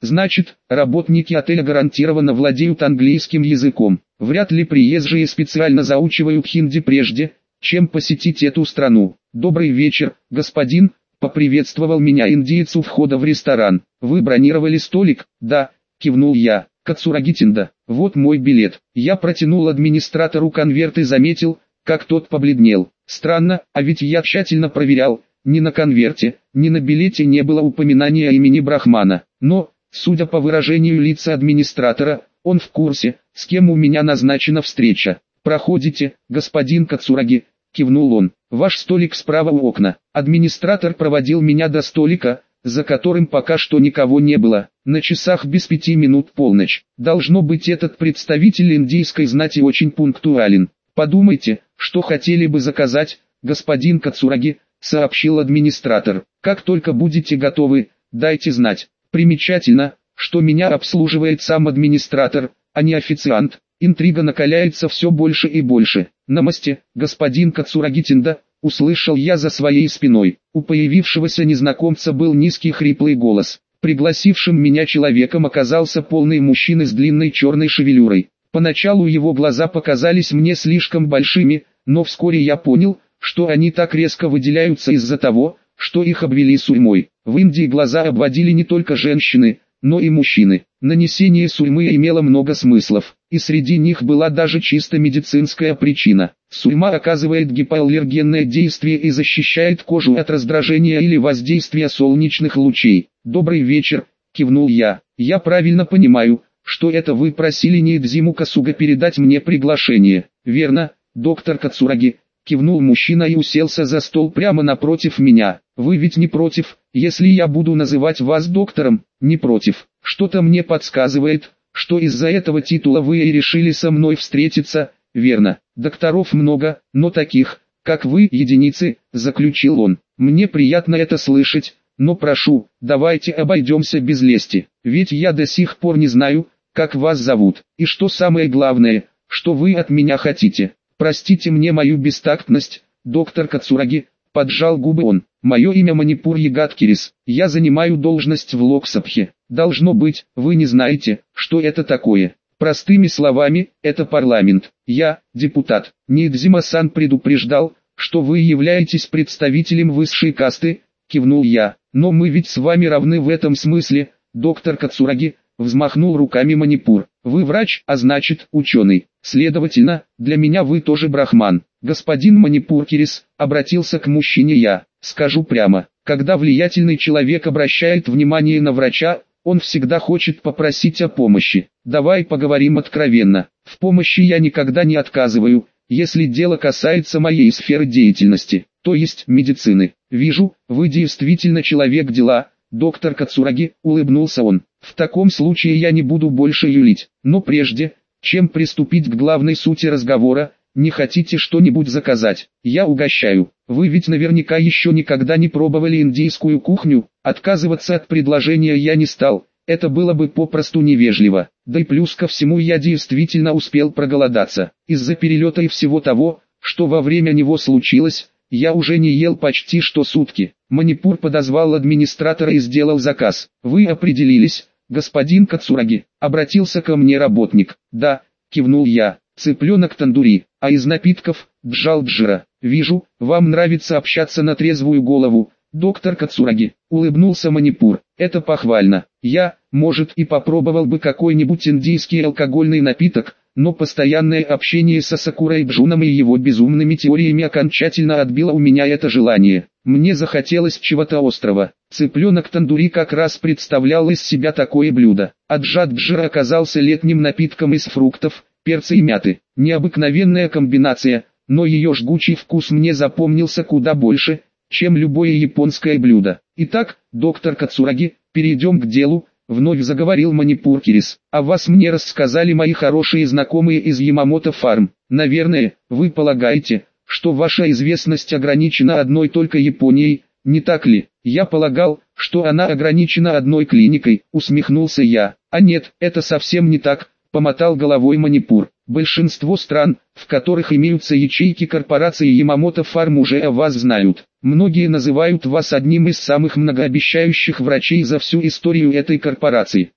Значит, работники отеля гарантированно владеют английским языком. Вряд ли приезжие специально заучивают хинди прежде, чем посетить эту страну. «Добрый вечер, господин», — поприветствовал меня индиец у входа в ресторан. «Вы бронировали столик?» «Да», — кивнул я. «Кацураги Тинда, вот мой билет». Я протянул администратору конверт и заметил, как тот побледнел. Странно, а ведь я тщательно проверял, ни на конверте, ни на билете не было упоминания имени Брахмана. Но, судя по выражению лица администратора, он в курсе, с кем у меня назначена встреча. «Проходите, господин Кацураги», — кивнул он. «Ваш столик справа у окна». Администратор проводил меня до столика, за которым пока что никого не было. На часах без пяти минут полночь. Должно быть, этот представитель индийской знати очень пунктуален. «Подумайте, что хотели бы заказать, господин Кацураги», — сообщил администратор. «Как только будете готовы, дайте знать». Примечательно, что меня обслуживает сам администратор, а не официант. Интрига накаляется все больше и больше. «Намасте, господин Кацураги Тинда», — услышал я за своей спиной. У появившегося незнакомца был низкий хриплый голос. Пригласившим меня человеком оказался полный мужчина с длинной черной шевелюрой. Поначалу его глаза показались мне слишком большими, но вскоре я понял, что они так резко выделяются из-за того, что их обвели сурьмой. В Индии глаза обводили не только женщины, но и мужчины. Нанесение сурьмы имело много смыслов, и среди них была даже чисто медицинская причина. Сурьма оказывает гипоаллергенное действие и защищает кожу от раздражения или воздействия солнечных лучей. «Добрый вечер», — кивнул я. «Я правильно понимаю, что это вы просили Ниидзиму Касуга передать мне приглашение?» «Верно, доктор Кацураги», — кивнул мужчина и уселся за стол прямо напротив меня. «Вы ведь не против, если я буду называть вас доктором?» «Не против. Что-то мне подсказывает, что из-за этого титула вы и решили со мной встретиться». «Верно. Докторов много, но таких, как вы, единицы», — заключил он. «Мне приятно это слышать, но прошу, давайте обойдемся без лести, ведь я до сих пор не знаю, как вас зовут, и что самое главное, что вы от меня хотите. Простите мне мою бестактность, доктор Кацураги», — поджал губы он. «Мое имя Манипур Ягадкирис, я занимаю должность в Локсабхе. Должно быть, вы не знаете, что это такое. Простыми словами, это парламент. Я, депутат. Ниидзима-сан предупреждал, что вы являетесь представителем высшей касты», — кивнул я. «Но мы ведь с вами равны в этом смысле, доктор Кацураги», — взмахнул руками Манипур. «Вы врач, а значит, ученый. Следовательно, для меня вы тоже брахман». «Господин Манипур Кирис», — обратился к мужчине я, — «скажу прямо, когда влиятельный человек обращает внимание на врача, он всегда хочет попросить о помощи. Давай поговорим откровенно. В помощи я никогда не отказываю, если дело касается моей сферы деятельности, то есть медицины. Вижу, вы действительно человек дела, доктор Кацураги», — улыбнулся он. «В таком случае я не буду больше юлить, но прежде, чем приступить к главной сути разговора, не хотите что-нибудь заказать? Я угощаю. Вы ведь наверняка еще никогда не пробовали индийскую кухню». Отказываться от предложения я не стал, это было бы попросту невежливо. Да и плюс ко всему я действительно успел проголодаться. Из-за перелета и всего того, что во время него случилось, я уже не ел почти что сутки. Манипур подозвал администратора и сделал заказ. «Вы определились, господин Кацураги?» — обратился ко мне работник. «Да», — кивнул я. «Цыпленок тандури, а из напитков — джалджира. Вижу, вам нравится общаться на трезвую голову, доктор Кацураги», — улыбнулся Манипур. «Это похвально. Я, может, и попробовал бы какой-нибудь индийский алкогольный напиток, но постоянное общение со Сакурой Джуном и его безумными теориями окончательно отбило у меня это желание. Мне захотелось чего-то острого. Цыпленок тандури как раз представлял из себя такое блюдо. А джалджира оказался летним напитком из фруктов, перца и мяты. Необыкновенная комбинация, но ее жгучий вкус мне запомнился куда больше, чем любое японское блюдо. «Итак, доктор Кацураги, перейдем к делу», — вновь заговорил Манипур Кирис. «О вас мне рассказали мои хорошие знакомые из Ямамото Фарм. Наверное, вы полагаете, что ваша известность ограничена одной только Японией, не так ли?» «Я полагал, что она ограничена одной клиникой», — усмехнулся я. «А нет, это совсем не так», — помотал головой Манипур. «Большинство стран, в которых имеются ячейки корпорации Ямамото Фарм, уже о вас знают. Многие называют вас одним из самых многообещающих врачей за всю историю этой корпорации.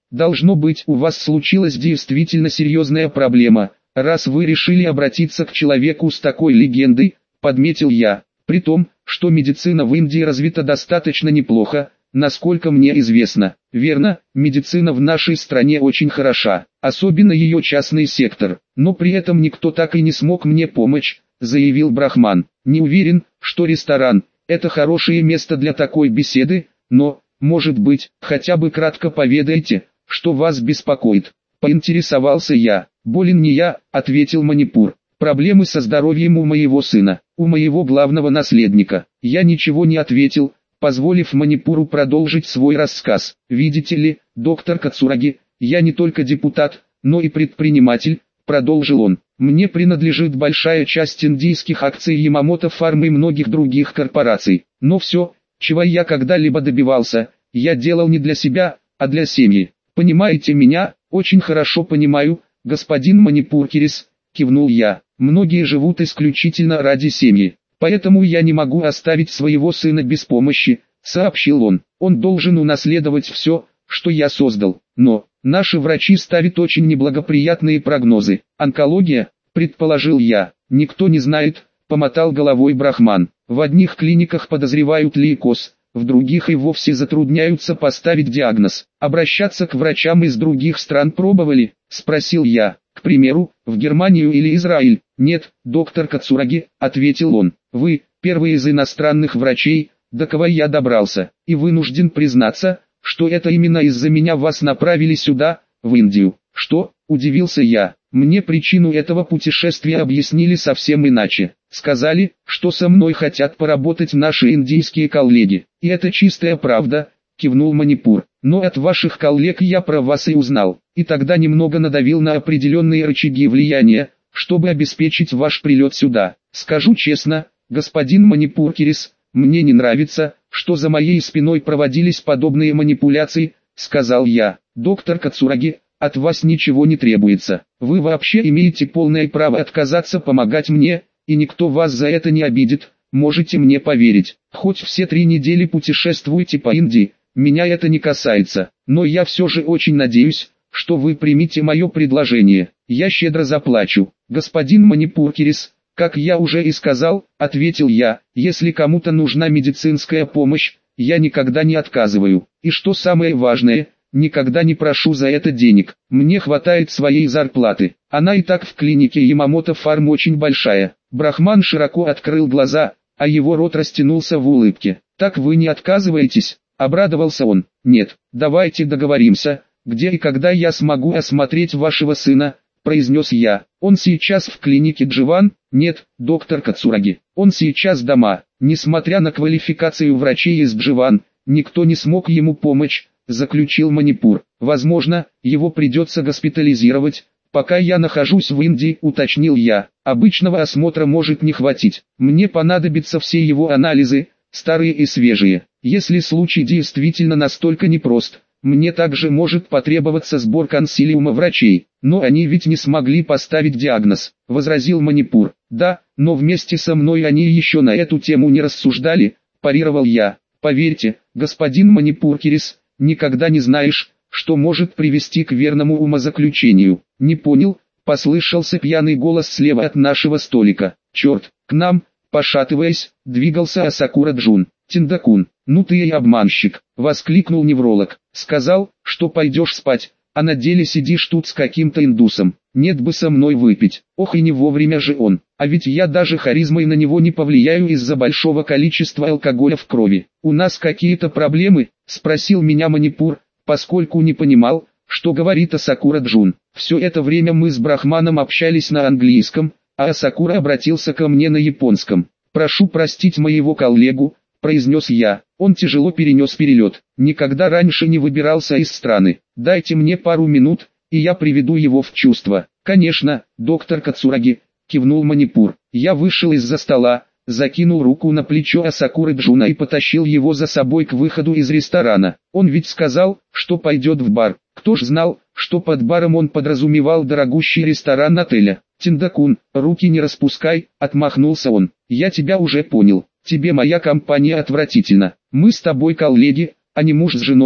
Должно быть, у вас случилась действительно серьезная проблема, раз вы решили обратиться к человеку с такой легендой, подметил я. При том, что медицина в Индии развита достаточно неплохо, насколько мне известно. Верно, медицина в нашей стране очень хороша, особенно ее частный сектор, но при этом никто так и не смог мне помочь, заявил Брахман. Не уверен, что ресторан – это хорошее место для такой беседы, но, может быть, хотя бы кратко поведайте, что вас беспокоит. Поинтересовался я. Болен не я, ответил Манипур. Проблемы со здоровьем у моего сына, у моего главного наследника. Я ничего не ответил, позволив Манипуру продолжить свой рассказ. Видите ли, доктор Кацураги, я не только депутат, но и предприниматель, продолжил он. Мне принадлежит большая часть индийских акций Ямамото Фарм и многих других корпораций. Но все, чего я когда-либо добивался, я делал не для себя, а для семьи. Понимаете меня? Очень хорошо понимаю, господин Манипуркирис, кивнул я. Многие живут исключительно ради семьи. Поэтому я не могу оставить своего сына без помощи, сообщил он. Он должен унаследовать все, что я создал. Но наши врачи ставят очень неблагоприятные прогнозы. Онкология, предположил я. Никто не знает, помотал головой Брахман. В одних клиниках подозревают лейкоз, в других и вовсе затрудняются поставить диагноз. Обращаться к врачам из других стран пробовали? Спросил я. К примеру, в Германию или Израиль? Нет, доктор Кацураги, ответил он. Вы, первый из иностранных врачей, до кого я добрался, и вынужден признаться, что это именно из-за меня вас направили сюда, в Индию. Что? Удивился я. Мне причину этого путешествия объяснили совсем иначе. Сказали, что со мной хотят поработать наши индийские коллеги. И это чистая правда, кивнул Манипур. Но от ваших коллег я про вас и узнал. И тогда немного надавил на определенные рычаги влияния, чтобы обеспечить ваш прилет сюда. Скажу честно, господин Манипуркирис, мне не нравится, что за моей спиной проводились подобные манипуляции, сказал я. Доктор Кацураги, от вас ничего не требуется. Вы вообще имеете полное право отказаться помогать мне, и никто вас за это не обидит, можете мне поверить. Хоть все три недели путешествуйте по Индии, меня это не касается, но я все же очень надеюсь, что вы примете мое предложение. Я щедро заплачу. Господин Манипуркирис, как я уже и сказал, ответил я, если кому-то нужна медицинская помощь, я никогда не отказываю. И что самое важное, никогда не прошу за это денег. Мне хватает своей зарплаты. Она и так в клинике Ямамото Фарм очень большая. Брахман широко открыл глаза, а его рот растянулся в улыбке. Так вы не отказываетесь? Обрадовался он. Нет, давайте договоримся, где и когда я смогу осмотреть вашего сына, произнес я. Он сейчас в клинике Дживан? Нет, доктор Кацураги. Он сейчас дома. Несмотря на квалификацию врачей из Дживан, никто не смог ему помочь, заключил Манипур. Возможно, его придется госпитализировать. Пока я нахожусь в Индии, уточнил я. Обычного осмотра может не хватить. Мне понадобятся все его анализы, старые и свежие. Если случай действительно настолько непрост, мне также может потребоваться сбор консилиума врачей. Но они ведь не смогли поставить диагноз, возразил Манипур. Да, но вместе со мной они еще на эту тему не рассуждали, парировал я. Поверьте, господин Манипуркирис, никогда не знаешь, что может привести к верному умозаключению. Не понял, послышался пьяный голос слева от нашего столика. Черт, к нам, пошатываясь, двигался Асакура Джун. Тиндакун, ну ты и обманщик, воскликнул невролог. Сказал, что пойдешь спать, а на деле сидишь тут с каким-то индусом. Нет бы со мной выпить. Ох и не вовремя же он. А ведь я даже харизмой на него не повлияю из-за большого количества алкоголя в крови. У нас какие-то проблемы? Спросил меня Манипур, поскольку не понимал, что говорит Асакура Джун. Все это время мы с Брахманом общались на английском, а Асакура обратился ко мне на японском. Прошу простить моего коллегу, произнес я. Он тяжело перенес перелет. Никогда раньше не выбирался из страны. Дайте мне пару минут, и я приведу его в чувство. Конечно, доктор Кацураги, кивнул Манипур. Я вышел из-за стола, закинул руку на плечо Асакуры Джуна и потащил его за собой к выходу из ресторана. Он ведь сказал, что пойдет в бар. Кто ж знал, что под баром он подразумевал дорогущий ресторан отеля. Тиндакун, руки не распускай, отмахнулся он. Я тебя уже понял. Тебе моя компания отвратительна. Мы с тобой коллеги, а не муж с женой,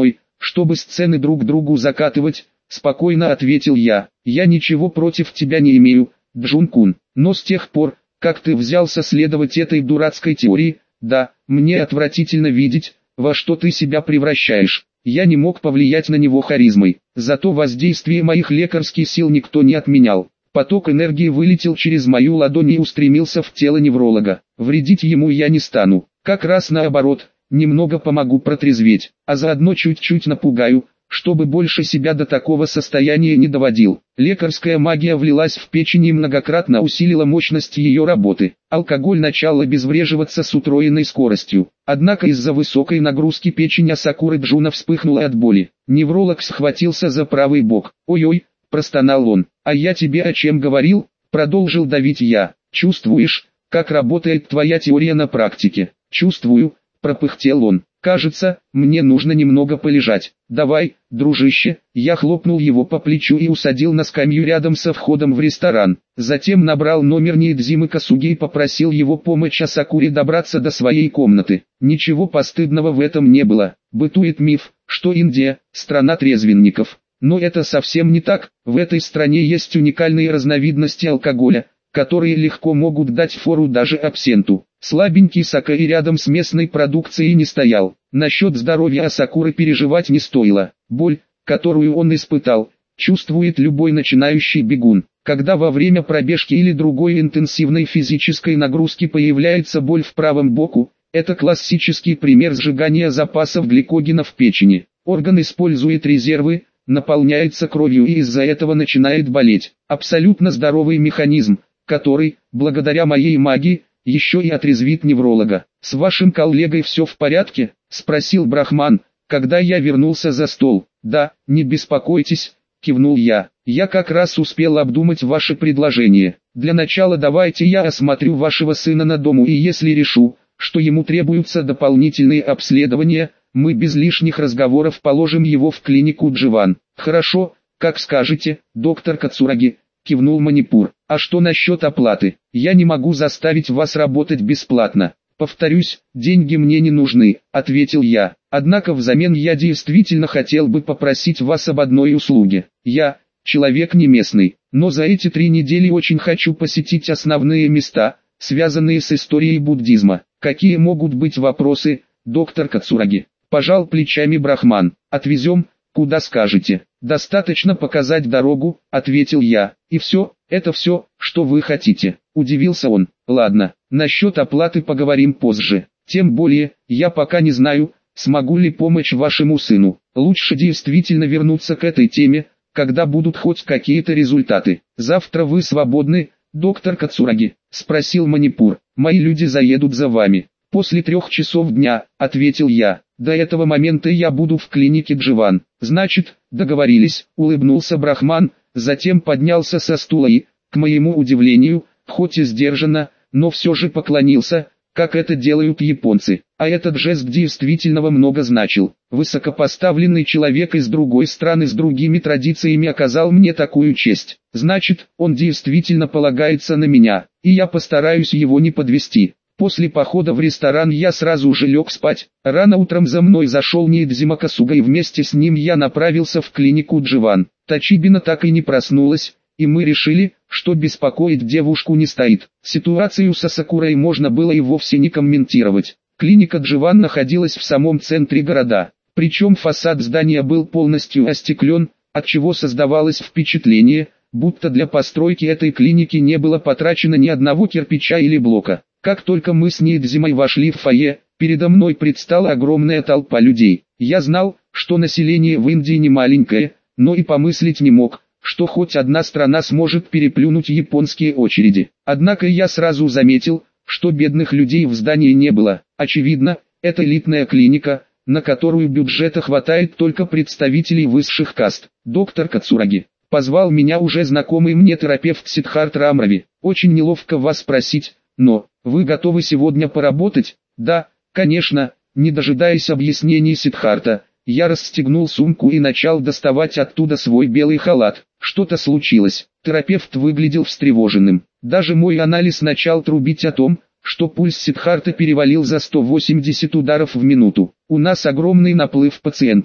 чтобы сцены друг другу закатывать, спокойно ответил я. Я ничего против тебя не имею, Джун-кун, но с тех пор, как ты взялся следовать этой дурацкой теории, да, мне отвратительно видеть, во что ты себя превращаешь. Я не мог повлиять на него харизмой, зато воздействие моих лекарских сил никто не отменял. Поток энергии вылетел через мою ладонь и устремился в тело невролога. Вредить ему я не стану, как раз наоборот, немного помогу протрезветь, а заодно чуть-чуть напугаю, чтобы больше себя до такого состояния не доводил. Лекарская магия влилась в печень и многократно усилила мощность ее работы. Алкоголь начал обезвреживаться с утроенной скоростью. Однако из-за высокой нагрузки печень Асакуры Джуна вспыхнула от боли. Невролог схватился за правый бок. «Ой-ой», – простонал он. «А я тебе о чем говорил?» – продолжил давить я. «Чувствуешь, как работает твоя теория на практике?» «Чувствую», – пропыхтел он. «Кажется, мне нужно немного полежать. Давай, дружище». Я хлопнул его по плечу и усадил на скамью рядом со входом в ресторан. Затем набрал номер Ниидзимы Касуги и попросил его помочь Асакуре добраться до своей комнаты. Ничего постыдного в этом не было. Бытует миф, что Индия – страна трезвенников. Но это совсем не так. В этой стране есть уникальные разновидности алкоголя, которые легко могут дать фору даже абсенту. Слабенький сакаи рядом с местной продукцией не стоял. Насчет здоровья Асакуры переживать не стоило. Боль, которую он испытал, чувствует любой начинающий бегун. Когда во время пробежки или другой интенсивной физической нагрузки появляется боль в правом боку, это классический пример сжигания запасов гликогена в печени. Орган использует резервы, наполняется кровью и из-за этого начинает болеть. Абсолютно здоровый механизм, который, благодаря моей магии, еще и отрезвит невролога. «С вашим коллегой все в порядке?» – спросил Брахман, когда я вернулся за стол. «Да, не беспокойтесь», – кивнул я. «Я как раз успел обдумать ваше предложение. Для начала давайте я осмотрю вашего сына на дому, и если решу, что ему требуются дополнительные обследования, мы без лишних разговоров положим его в клинику Дживан». «Хорошо, как скажете, доктор Кацураги», – кивнул Манипур. «А что насчет оплаты? Я не могу заставить вас работать бесплатно». «Повторюсь, деньги мне не нужны», – ответил я. «Однако взамен я действительно хотел бы попросить вас об одной услуге. Я, человек не местный, но за эти три недели очень хочу посетить основные места, связанные с историей буддизма. Какие могут быть вопросы, доктор Кацураги?» Пожал плечами Брахман. «Отвезем, куда скажете». «Достаточно показать дорогу», — ответил я. «И все, это все, что вы хотите», — удивился он. «Ладно, насчет оплаты поговорим позже. Тем более, я пока не знаю, смогу ли помочь вашему сыну. Лучше действительно вернуться к этой теме, когда будут хоть какие-то результаты. Завтра вы свободны, доктор Кацураги?» — спросил Манипур. «Мои люди заедут за вами. После трех часов дня», — ответил я. «До этого момента я буду в клинике Дживан». «Значит, договорились», — улыбнулся Брахман, затем поднялся со стула и, к моему удивлению, хоть и сдержанно, но все же поклонился, как это делают японцы. А этот жест действительно много значил. Высокопоставленный человек из другой страны с другими традициями оказал мне такую честь. Значит, он действительно полагается на меня, и я постараюсь его не подвести. После похода в ресторан я сразу же лег спать. Рано утром за мной зашел Ниидзима Касуга, и вместе с ним я направился в клинику Дживан. Тачибина так и не проснулась, и мы решили, что беспокоить девушку не стоит. Ситуацию с Асакурой можно было и вовсе не комментировать. Клиника Дживан находилась в самом центре города, причем фасад здания был полностью остеклен, отчего создавалось впечатление, будто для постройки этой клиники не было потрачено ни одного кирпича или блока. Как только мы с Ниидзимой вошли в фойе, передо мной предстала огромная толпа людей. Я знал, что население в Индии не маленькое, но и помыслить не мог, что хоть одна страна сможет переплюнуть японские очереди. Однако я сразу заметил, что бедных людей в здании не было. Очевидно, это элитная клиника, на которую бюджета хватает только представителей высших каст. «Доктор Кацураги», — позвал меня уже знакомый мне терапевт Сиддхарт Рамрави. «Очень неловко вас спросить, но вы готовы сегодня поработать?» «Да, конечно», не дожидаясь объяснений Сиддхарта, я расстегнул сумку и начал доставать оттуда свой белый халат. Что-то случилось. Терапевт выглядел встревоженным. Даже мой анализ начал трубить о том, что пульс Сиддхарта перевалил за сто восемьдесят ударов в минуту. «У нас огромный наплыв пациентов»,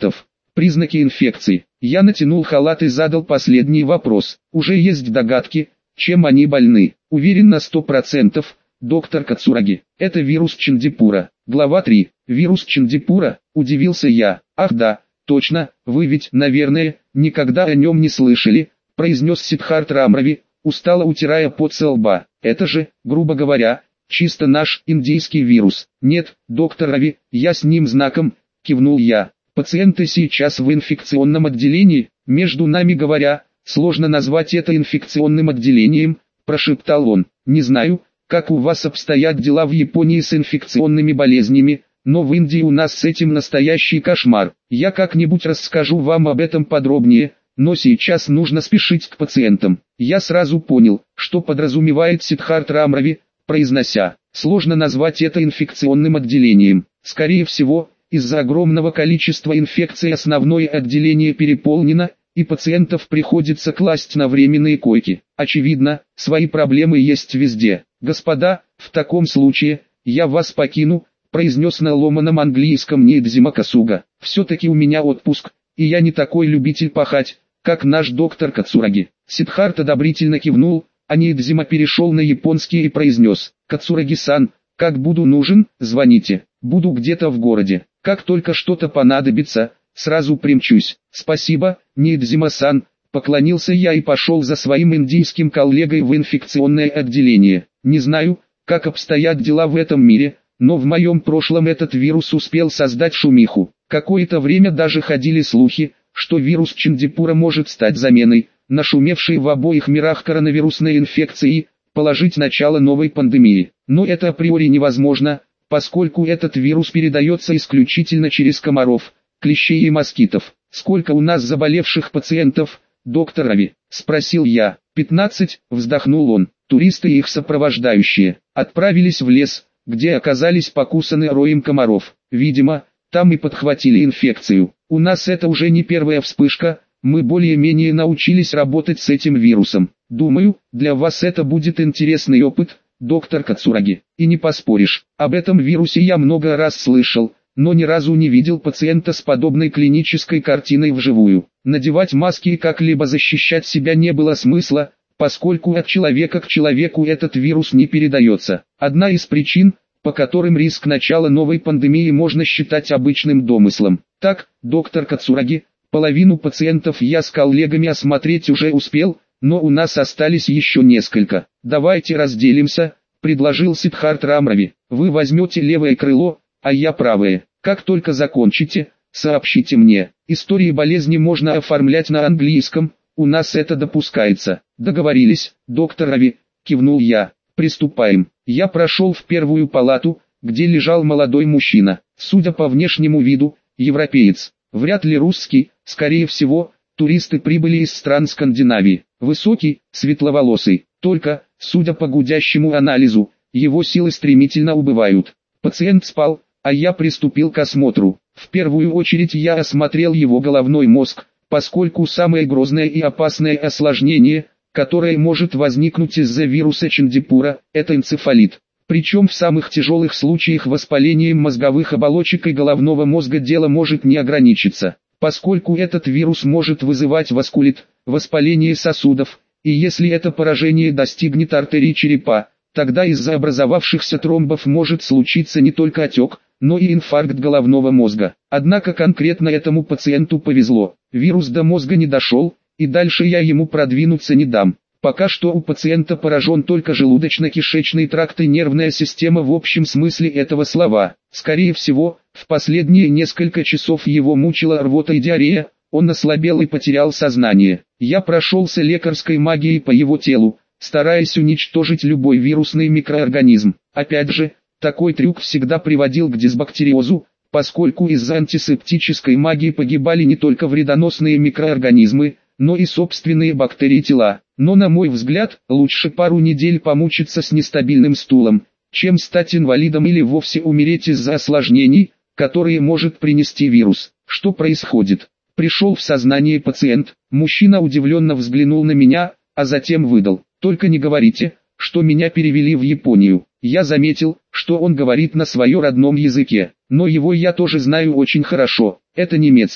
Признаки инфекции. Я натянул халат и задал последний вопрос. Уже есть догадки, чем они больны? Уверен на сто процентов, доктор Кацураги. Это вирус Чандипура. Глава три. Вирус Чандипура, удивился я. Ах да, точно, вы ведь, наверное, никогда о нем не слышали, произнес Сиддхарт Рамрави, устало утирая пот со лба. Это же, грубо говоря, чисто наш индийский вирус. Нет, доктор Рави, я с ним знаком, кивнул я. Пациенты сейчас в инфекционном отделении, между нами говоря, сложно назвать это инфекционным отделением, прошептал он. Не знаю, как у вас обстоят дела в Японии с инфекционными болезнями, но в Индии у нас с этим настоящий кошмар. Я как-нибудь расскажу вам об этом подробнее, но сейчас нужно спешить к пациентам. Я сразу понял, что подразумевает Сиддхарт Рамрави, произнося. Сложно назвать это инфекционным отделением. Скорее всего, из-за огромного количества инфекций основное отделение переполнено, и пациентов приходится класть на временные койки. Очевидно, свои проблемы есть везде. Господа, в таком случае, я вас покину, произнес на ломаном английском Ниидзима Касуга. Все-таки у меня отпуск, и я не такой любитель пахать, как наш доктор Кацураги. Сиддхарт одобрительно кивнул, а Ниидзима перешел на японский и произнес. Кацураги-сан, как буду нужен, звоните. Буду где-то в городе. Как только что-то понадобится, сразу примчусь. Спасибо, Ниидзима-сан, поклонился я и пошел за своим индийским коллегой в инфекционное отделение. Не знаю, как обстоят дела в этом мире, но в моем прошлом этот вирус успел создать шумиху. Какое-то время даже ходили слухи, что вирус Чандипура может стать заменой, нашумевшей в обоих мирах коронавирусной инфекции, положить начало новой пандемии. Но это априори невозможно, поскольку этот вирус передается исключительно через комаров, клещей и москитов. «Сколько у нас заболевших пациентов, доктор Рави?» – спросил я. «пятнадцать», – вздохнул он. Туристы и их сопровождающие отправились в лес, где оказались покусаны роем комаров. Видимо, там и подхватили инфекцию. У нас это уже не первая вспышка, мы более-менее научились работать с этим вирусом. Думаю, для вас это будет интересный опыт, доктор Кацураги. И не поспоришь, об этом вирусе я много раз слышал, но ни разу не видел пациента с подобной клинической картиной вживую. Надевать маски и как-либо защищать себя не было смысла, поскольку от человека к человеку этот вирус не передается. Одна из причин, по которым риск начала новой пандемии можно считать обычным домыслом. Так, доктор Кацураги, половину пациентов я с коллегами осмотреть уже успел, но у нас остались еще несколько. Давайте разделимся, предложил Сиддхарт Рамрави. Вы возьмете левое крыло, а я правое. Как только закончите, сообщите мне. Истории болезни можно оформлять на английском, у нас это допускается. Договорились, доктор Рави, кивнул я. Приступаем. Я прошел в первую палату, где лежал молодой мужчина. Судя по внешнему виду, европеец. Вряд ли русский, скорее всего, туристы прибыли из стран Скандинавии. Высокий, светловолосый. Только, судя по гудящему анализу, его силы стремительно убывают. Пациент спал, а я приступил к осмотру. В первую очередь я осмотрел его головной мозг, поскольку самое грозное и опасное осложнение, которое может возникнуть из-за вируса Чандипура, это энцефалит. Причем в самых тяжелых случаях воспалением мозговых оболочек и головного мозга дело может не ограничиться, поскольку этот вирус может вызывать васкулит, воспаление сосудов, и если это поражение достигнет артерий черепа, тогда из-за образовавшихся тромбов может случиться не только отек, но и инфаркт головного мозга. Однако конкретно этому пациенту повезло, вирус до мозга не дошел, и дальше я ему продвинуться не дам. Пока что у пациента поражен только желудочно-кишечный тракт и нервная система в общем смысле этого слова. Скорее всего, в последние несколько часов его мучила рвота и диарея, он ослабел и потерял сознание. Я прошелся лекарской магией по его телу, стараясь уничтожить любой вирусный микроорганизм. Опять же, такой трюк всегда приводил к дисбактериозу, поскольку из-за антисептической магии погибали не только вредоносные микроорганизмы, но и собственные бактерии тела. Но на мой взгляд, лучше пару недель помучиться с нестабильным стулом, чем стать инвалидом или вовсе умереть из-за осложнений, которые может принести вирус. Что происходит? Пришел в сознание пациент, мужчина удивленно взглянул на меня, а затем выдал: «Только не говорите, что меня перевели в Японию». Я заметил, что он говорит на своем родном языке, но его я тоже знаю очень хорошо, это немецкий.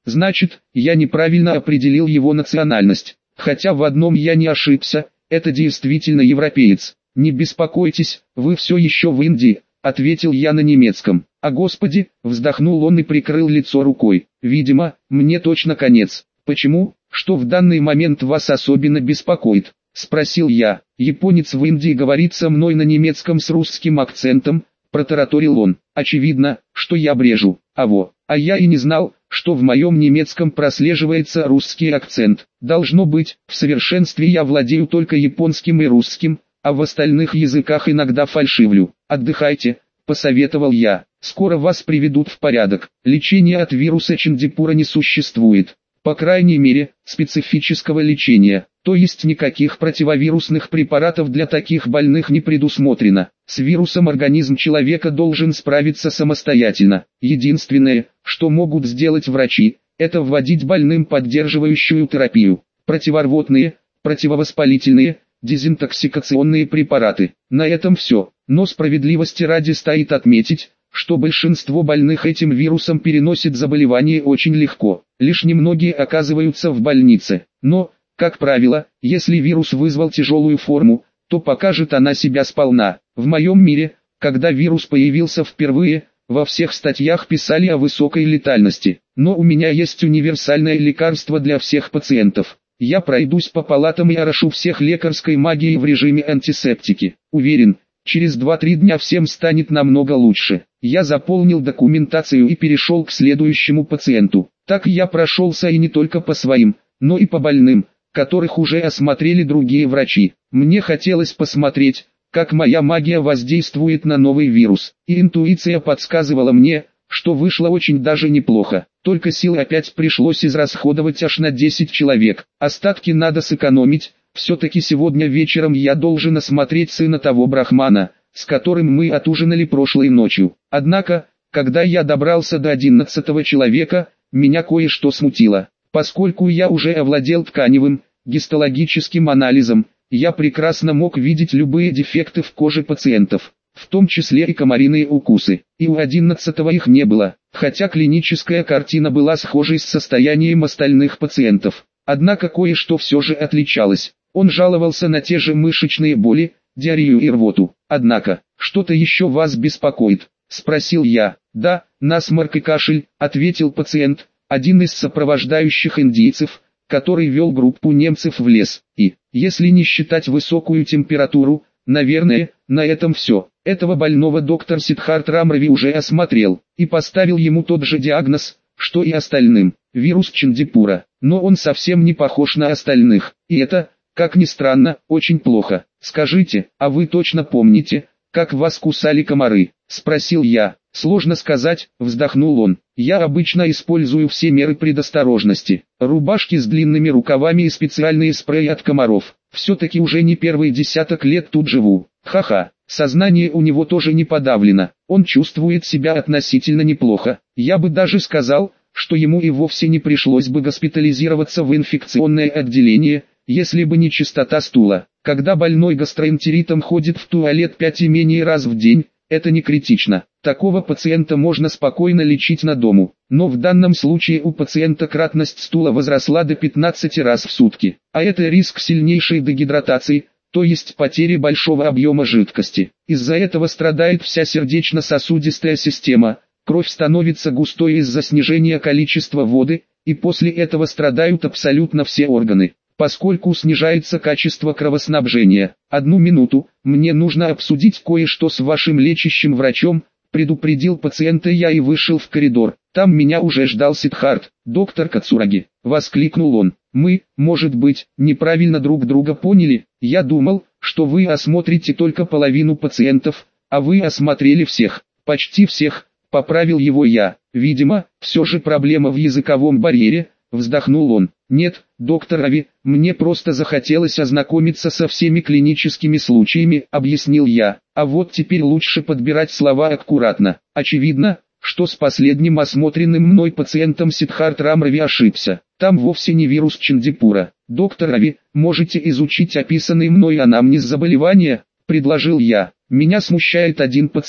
Значит, я неправильно определил его национальность. Хотя в одном я не ошибся, это действительно европеец. «Не беспокойтесь, вы все еще в Индии», — ответил я на немецком. «А господи», — вздохнул он и прикрыл лицо рукой. «Видимо, мне точно конец». «Почему? Что в данный момент вас особенно беспокоит?» — спросил я. «Японец в Индии говорит со мной на немецком с русским акцентом», — протараторил он. «Очевидно, что я брежу. Аво, а я и не знал, что в моем немецком прослеживается русский акцент. Должно быть, в совершенстве я владею только японским и русским, а в остальных языках иногда фальшивлю. Отдыхайте», — посоветовал я. «Скоро вас приведут в порядок. Лечения от вируса Чандипура не существует. По крайней мере, специфического лечения, то есть никаких противовирусных препаратов для таких больных не предусмотрено. С вирусом организм человека должен справиться самостоятельно. Единственное, что могут сделать врачи, это вводить больным поддерживающую терапию. Противорвотные, противовоспалительные, дезинтоксикационные препараты. На этом все. Но справедливости ради стоит отметить, что большинство больных этим вирусом переносит заболевание очень легко. Лишь немногие оказываются в больнице. Но, как правило, если вирус вызвал тяжелую форму, то покажет она себя сполна. В моем мире, когда вирус появился впервые, во всех статьях писали о высокой летальности. Но у меня есть универсальное лекарство для всех пациентов. Я пройдусь по палатам и орошу всех лекарской магией в режиме антисептики. Уверен, через два-три дня всем станет намного лучше. Я заполнил документацию и перешел к следующему пациенту. Так я прошелся и не только по своим, но и по больным, которых уже осмотрели другие врачи. Мне хотелось посмотреть, как моя магия воздействует на новый вирус. И интуиция подсказывала мне, что вышло очень даже неплохо. Только сил опять пришлось израсходовать аж на десять человек. Остатки надо сэкономить. Все-таки сегодня вечером я должен осмотреть сына того брахмана, с которым мы отужинали прошлой ночью. Однако, когда я добрался до одиннадцатого человека, меня кое-что смутило. Поскольку я уже овладел тканевым, гистологическим анализом, я прекрасно мог видеть любые дефекты в коже пациентов, в том числе и комариные укусы. И у одиннадцатого их не было, хотя клиническая картина была схожей с состоянием остальных пациентов. Однако кое-что все же отличалось. Он жаловался на те же мышечные боли, диарею и рвоту. «Однако, что-то еще вас беспокоит?» – спросил я. «Да, насморк и кашель», – ответил пациент, один из сопровождающих индийцев, который вел группу немцев в лес. И, если не считать высокую температуру, наверное, на этом все. Этого больного доктор Сиддхарт Рамрави уже осмотрел, и поставил ему тот же диагноз, что и остальным – вирус Чандипура. Но он совсем не похож на остальных, и это, как ни странно, очень плохо. «Скажите, а вы точно помните, как вас кусали комары?» – спросил я. «Сложно сказать», – вздохнул он. «Я обычно использую все меры предосторожности. Рубашки с длинными рукавами и специальные спреи от комаров. Все-таки уже не первый десяток лет тут живу. Ха-ха». Сознание у него тоже не подавлено. Он чувствует себя относительно неплохо. Я бы даже сказал, что ему и вовсе не пришлось бы госпитализироваться в инфекционное отделение, если бы не чистота стула. Когда больной гастроэнтеритом ходит в туалет пять и менее раз в день, это не критично. Такого пациента можно спокойно лечить на дому. Но в данном случае у пациента кратность стула возросла до пятнадцати раз в сутки. А это риск сильнейшей дегидратации, то есть потери большого объема жидкости. Из-за этого страдает вся сердечно-сосудистая система, кровь становится густой из-за снижения количества воды, и после этого страдают абсолютно все органы. Поскольку снижается качество кровоснабжения. «Одну минуту, мне нужно обсудить кое-что с вашим лечащим врачом», предупредил пациента я и вышел в коридор. Там меня уже ждал Сиддхарт. «Доктор Кацураги», — воскликнул он, — «мы, может быть, неправильно друг друга поняли. Я думал, что вы осмотрите только половину пациентов, а вы осмотрели всех, почти всех», — поправил его я. «Видимо, все же проблема в языковом барьере», — вздохнул он. «Нет, доктор Рави, мне просто захотелось ознакомиться со всеми клиническими случаями», — объяснил я. «А вот теперь лучше подбирать слова аккуратно. Очевидно, что с последним осмотренным мной пациентом Сиддхарт Рамрави ошибся. Там вовсе не вирус Чандипура. Доктор Рави, можете изучить описанный мной анамнез заболевания?» — предложил я. «Меня смущает один пациент,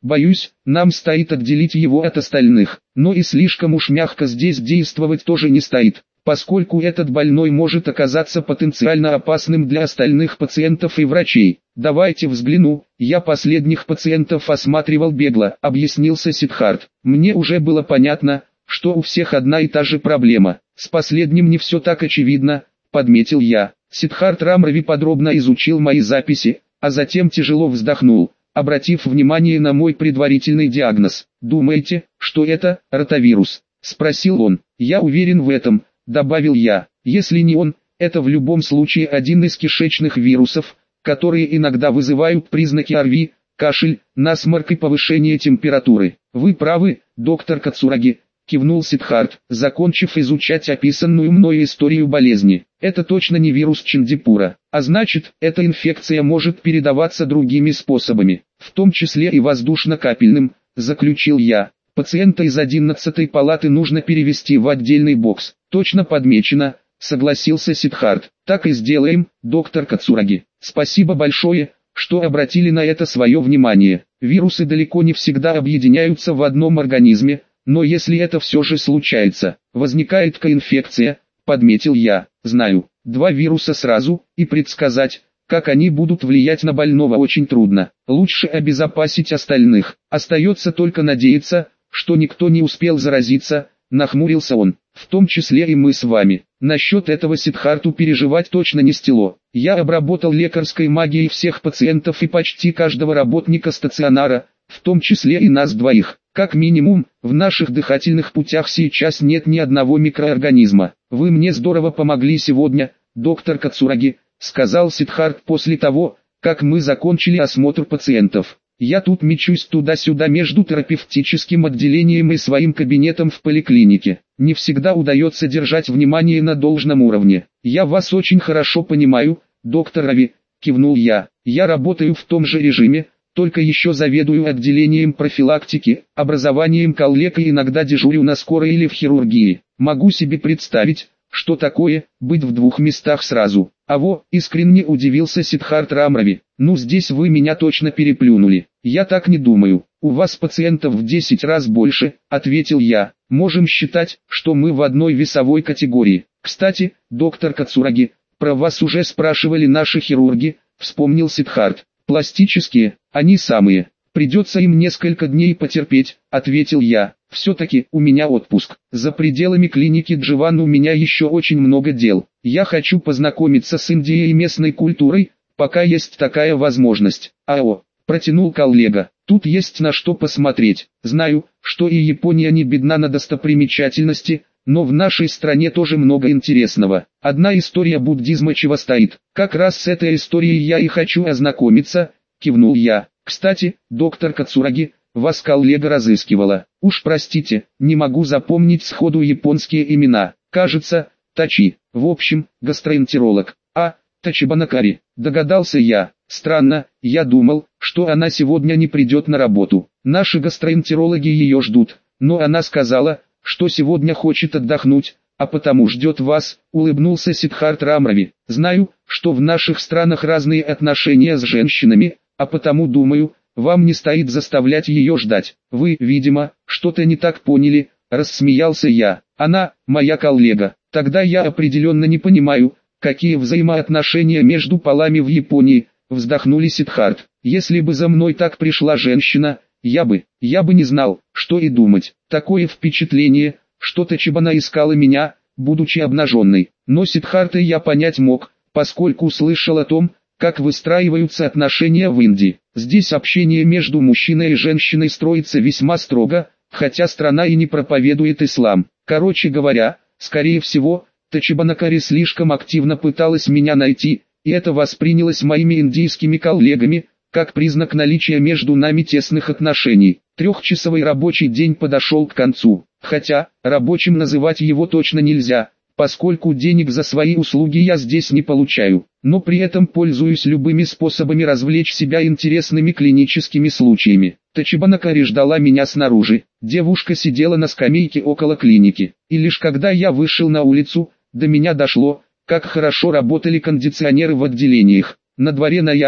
Боюсь, нам стоит отделить его от остальных, но и слишком уж мягко здесь действовать тоже не стоит, поскольку этот больной может оказаться потенциально опасным для остальных пациентов и врачей. Давайте взгляну, я последних пациентов осматривал бегло, объяснился Сиддхарт. Мне уже было понятно, что у всех одна и та же проблема. С последним не все так очевидно, подметил я. Сиддхарт Рамрави подробно изучил мои записи, а затем тяжело вздохнул, обратив внимание на мой предварительный диагноз. «Думаете, что это ротавирус?» – спросил он. «Я уверен в этом», – добавил я. «Если не он, это в любом случае один из кишечных вирусов, которые иногда вызывают признаки ОРВИ, кашель, насморк и повышение температуры». «Вы правы, доктор Кацураги», — кивнул Сиддхарт, закончив изучать описанную мною историю болезни. «Это точно не вирус Чандипура, а значит, эта инфекция может передаваться другими способами, в том числе и воздушно-капельным», — заключил я. «Пациента из одиннадцатой палаты нужно перевести в отдельный бокс». «Точно подмечено», — согласился Сиддхарт. «Так и сделаем, доктор Кацураги. Спасибо большое, что обратили на это свое внимание. Вирусы далеко не всегда объединяются в одном организме, но если это все же случается, возникает коинфекция», — подметил я. «Знаю, два вируса сразу, и предсказать, как они будут влиять на больного, очень трудно. Лучше обезопасить остальных. Остается только надеяться, что никто не успел заразиться», — нахмурился он. «В том числе и мы с вами». Насчет этого Сиддхарту переживать точно не стело. Я обработал лекарской магией всех пациентов и почти каждого работника стационара, в том числе и нас двоих. Как минимум, в наших дыхательных путях сейчас нет ни одного микроорганизма. «Вы мне здорово помогли сегодня, доктор Кацураги», — сказал Сиддхарт после того, как мы закончили осмотр пациентов. «Я тут мечусь туда-сюда между терапевтическим отделением и своим кабинетом в поликлинике. Не всегда удается держать внимание на должном уровне. Я вас очень хорошо понимаю, доктор Рави», — кивнул я. «Я работаю в том же режиме, только еще заведую отделением профилактики, образованием коллег и иногда дежурю на скорой или в хирургии. Могу себе представить, что такое быть в двух местах сразу». «Аво», — искренне удивился Сиддхарт Рамрави. «Ну здесь вы меня точно переплюнули». «Я так не думаю. У вас пациентов в десять раз больше», — ответил я. «Можем считать, что мы в одной весовой категории. Кстати, доктор Кацураги, про вас уже спрашивали наши хирурги», — вспомнил Сиддхарт. «Пластические, они самые. Придется им несколько дней потерпеть», — ответил я. «Все-таки у меня отпуск. За пределами клиники Дживан у меня еще очень много дел. Я хочу познакомиться с Индией и местной культурой, пока есть такая возможность». «Ао», — протянул коллега, — «тут есть на что посмотреть. Знаю, что и Япония не бедна на достопримечательности, но в нашей стране тоже много интересного. Одна история буддизма чего стоит. Как раз с этой историей я и хочу ознакомиться», — кивнул я. «Кстати, доктор Кацураги, вас коллега разыскивала. Уж простите, не могу запомнить сходу японские имена. Кажется, Тачи. В общем, гастроэнтеролог. А, Тачибанакари», — догадался я. «Странно, я думал, что она сегодня не придет на работу. Наши гастроэнтерологи ее ждут, но она сказала, что сегодня хочет отдохнуть, а потому ждет вас», — улыбнулся Сиддхарт Рамрави. «Знаю, что в наших странах разные отношения с женщинами, а потому думаю, вам не стоит заставлять ее ждать. Вы, видимо, что-то не так поняли», — рассмеялся я. «Она, моя коллега. Тогда я определенно не понимаю, какие взаимоотношения между полами в Японии», — вздохнули Сиддхарт. «Если бы за мной так пришла женщина, я бы, я бы не знал, что и думать. Такое впечатление, что Тачибана искала меня, будучи обнаженной». Но Сиддхарта я понять мог, поскольку услышал о том, как выстраиваются отношения в Индии. Здесь общение между мужчиной и женщиной строится весьма строго, хотя страна и не проповедует ислам. Короче говоря, скорее всего, Тачибанакари слишком активно пыталась меня найти, и это воспринялось моими индийскими коллегами, как признак наличия между нами тесных отношений. Трехчасовой рабочий день подошел к концу, хотя, рабочим называть его точно нельзя, поскольку денег за свои услуги я здесь не получаю, но при этом пользуюсь любыми способами развлечь себя интересными клиническими случаями. Тачибанакари ждала меня снаружи, девушка сидела на скамейке около клиники, и лишь когда я вышел на улицу, до меня дошло, как хорошо работали кондиционеры в отделениях. На дворе ноябрь,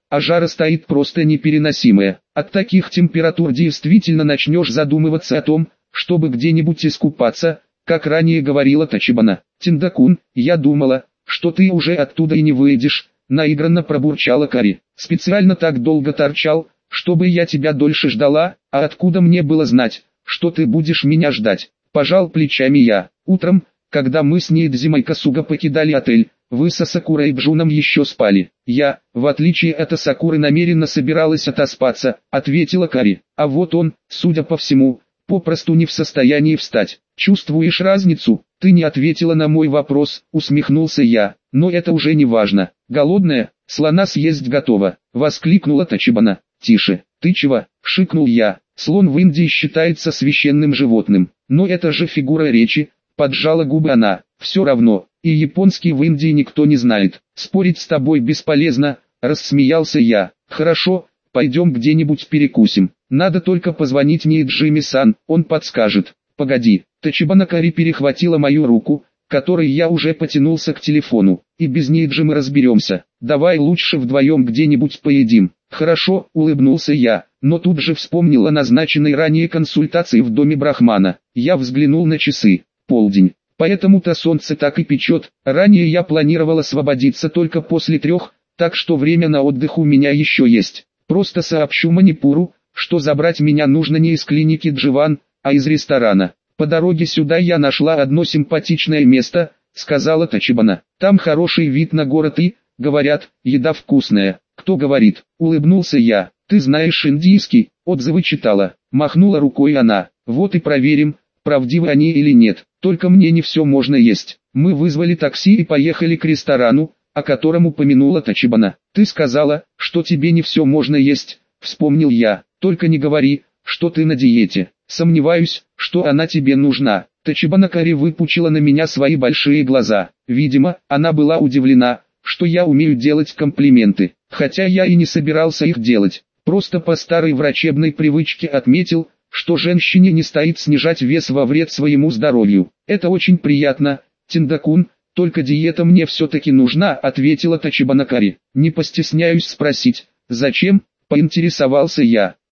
а жара стоит просто непереносимая. От таких температур действительно начнешь задумываться о том, чтобы где-нибудь искупаться, как ранее говорила Тачибана. Тинда-кун, я думала, что ты уже оттуда и не выйдешь, наигранно пробурчала Кари. Специально так долго торчал, чтобы я тебя дольше ждала, а откуда мне было знать, что ты будешь меня ждать? Пожал плечами я. Утром, когда мы с Нейдзимой Касуга покидали отель, вы со Сакурой и Бжуном еще спали. Я, в отличие от Сакуры, намеренно собиралась отоспаться, ответила Кари. А вот он, судя по всему, попросту не в состоянии встать. Чувствуешь разницу? Ты не ответила на мой вопрос, усмехнулся я. Но это уже не важно. Голодная, слона съесть готова, воскликнула Тачибана. Тише, ты чего? Шикнул я. Слон в Индии считается священным животным. Но это же фигура речи, поджала губы она. Все равно, и японский в Индии никто не знает. Спорить с тобой бесполезно, рассмеялся я. Хорошо, пойдем где-нибудь перекусим. Надо только позвонить Нейджими-сан, он подскажет. Погоди, Тачибана Кари перехватила мою руку, которой я уже потянулся к телефону. И без Нейджимы разберемся. Давай лучше вдвоем где-нибудь поедим. Хорошо, улыбнулся я, но тут же вспомнил о назначенной ранее консультации в доме Брахмана. Я взглянул на часы. Полдень. Поэтому-то солнце так и печет. Ранее я планировал освободиться только после трех, так что время на отдых у меня еще есть. Просто сообщу Манипуру, что забрать меня нужно не из клиники Дживан, а из ресторана. По дороге сюда я нашла одно симпатичное место, сказала Тачибана. Там хороший вид на город и, говорят, еда вкусная. Кто говорит? Улыбнулся я. Ты знаешь индийский, отзывы читала. Махнула рукой она. Вот и проверим, правдивы они или нет. Только мне не все можно есть. Мы вызвали такси и поехали к ресторану, о котором упомянула Тачибана. Ты сказала, что тебе не все можно есть, вспомнил я. Только не говори, что ты на диете. Сомневаюсь, что она тебе нужна. Тачибана Кари выпучила на меня свои большие глаза. Видимо, она была удивлена, что я умею делать комплименты. Хотя я и не собирался их делать. Просто по старой врачебной привычке отметил, что женщине не стоит снижать вес во вред своему здоровью. Это очень приятно, Тинда-кун, только диета мне все-таки нужна, ответила Тачибана Кари. Не постесняюсь спросить, зачем, поинтересовался я.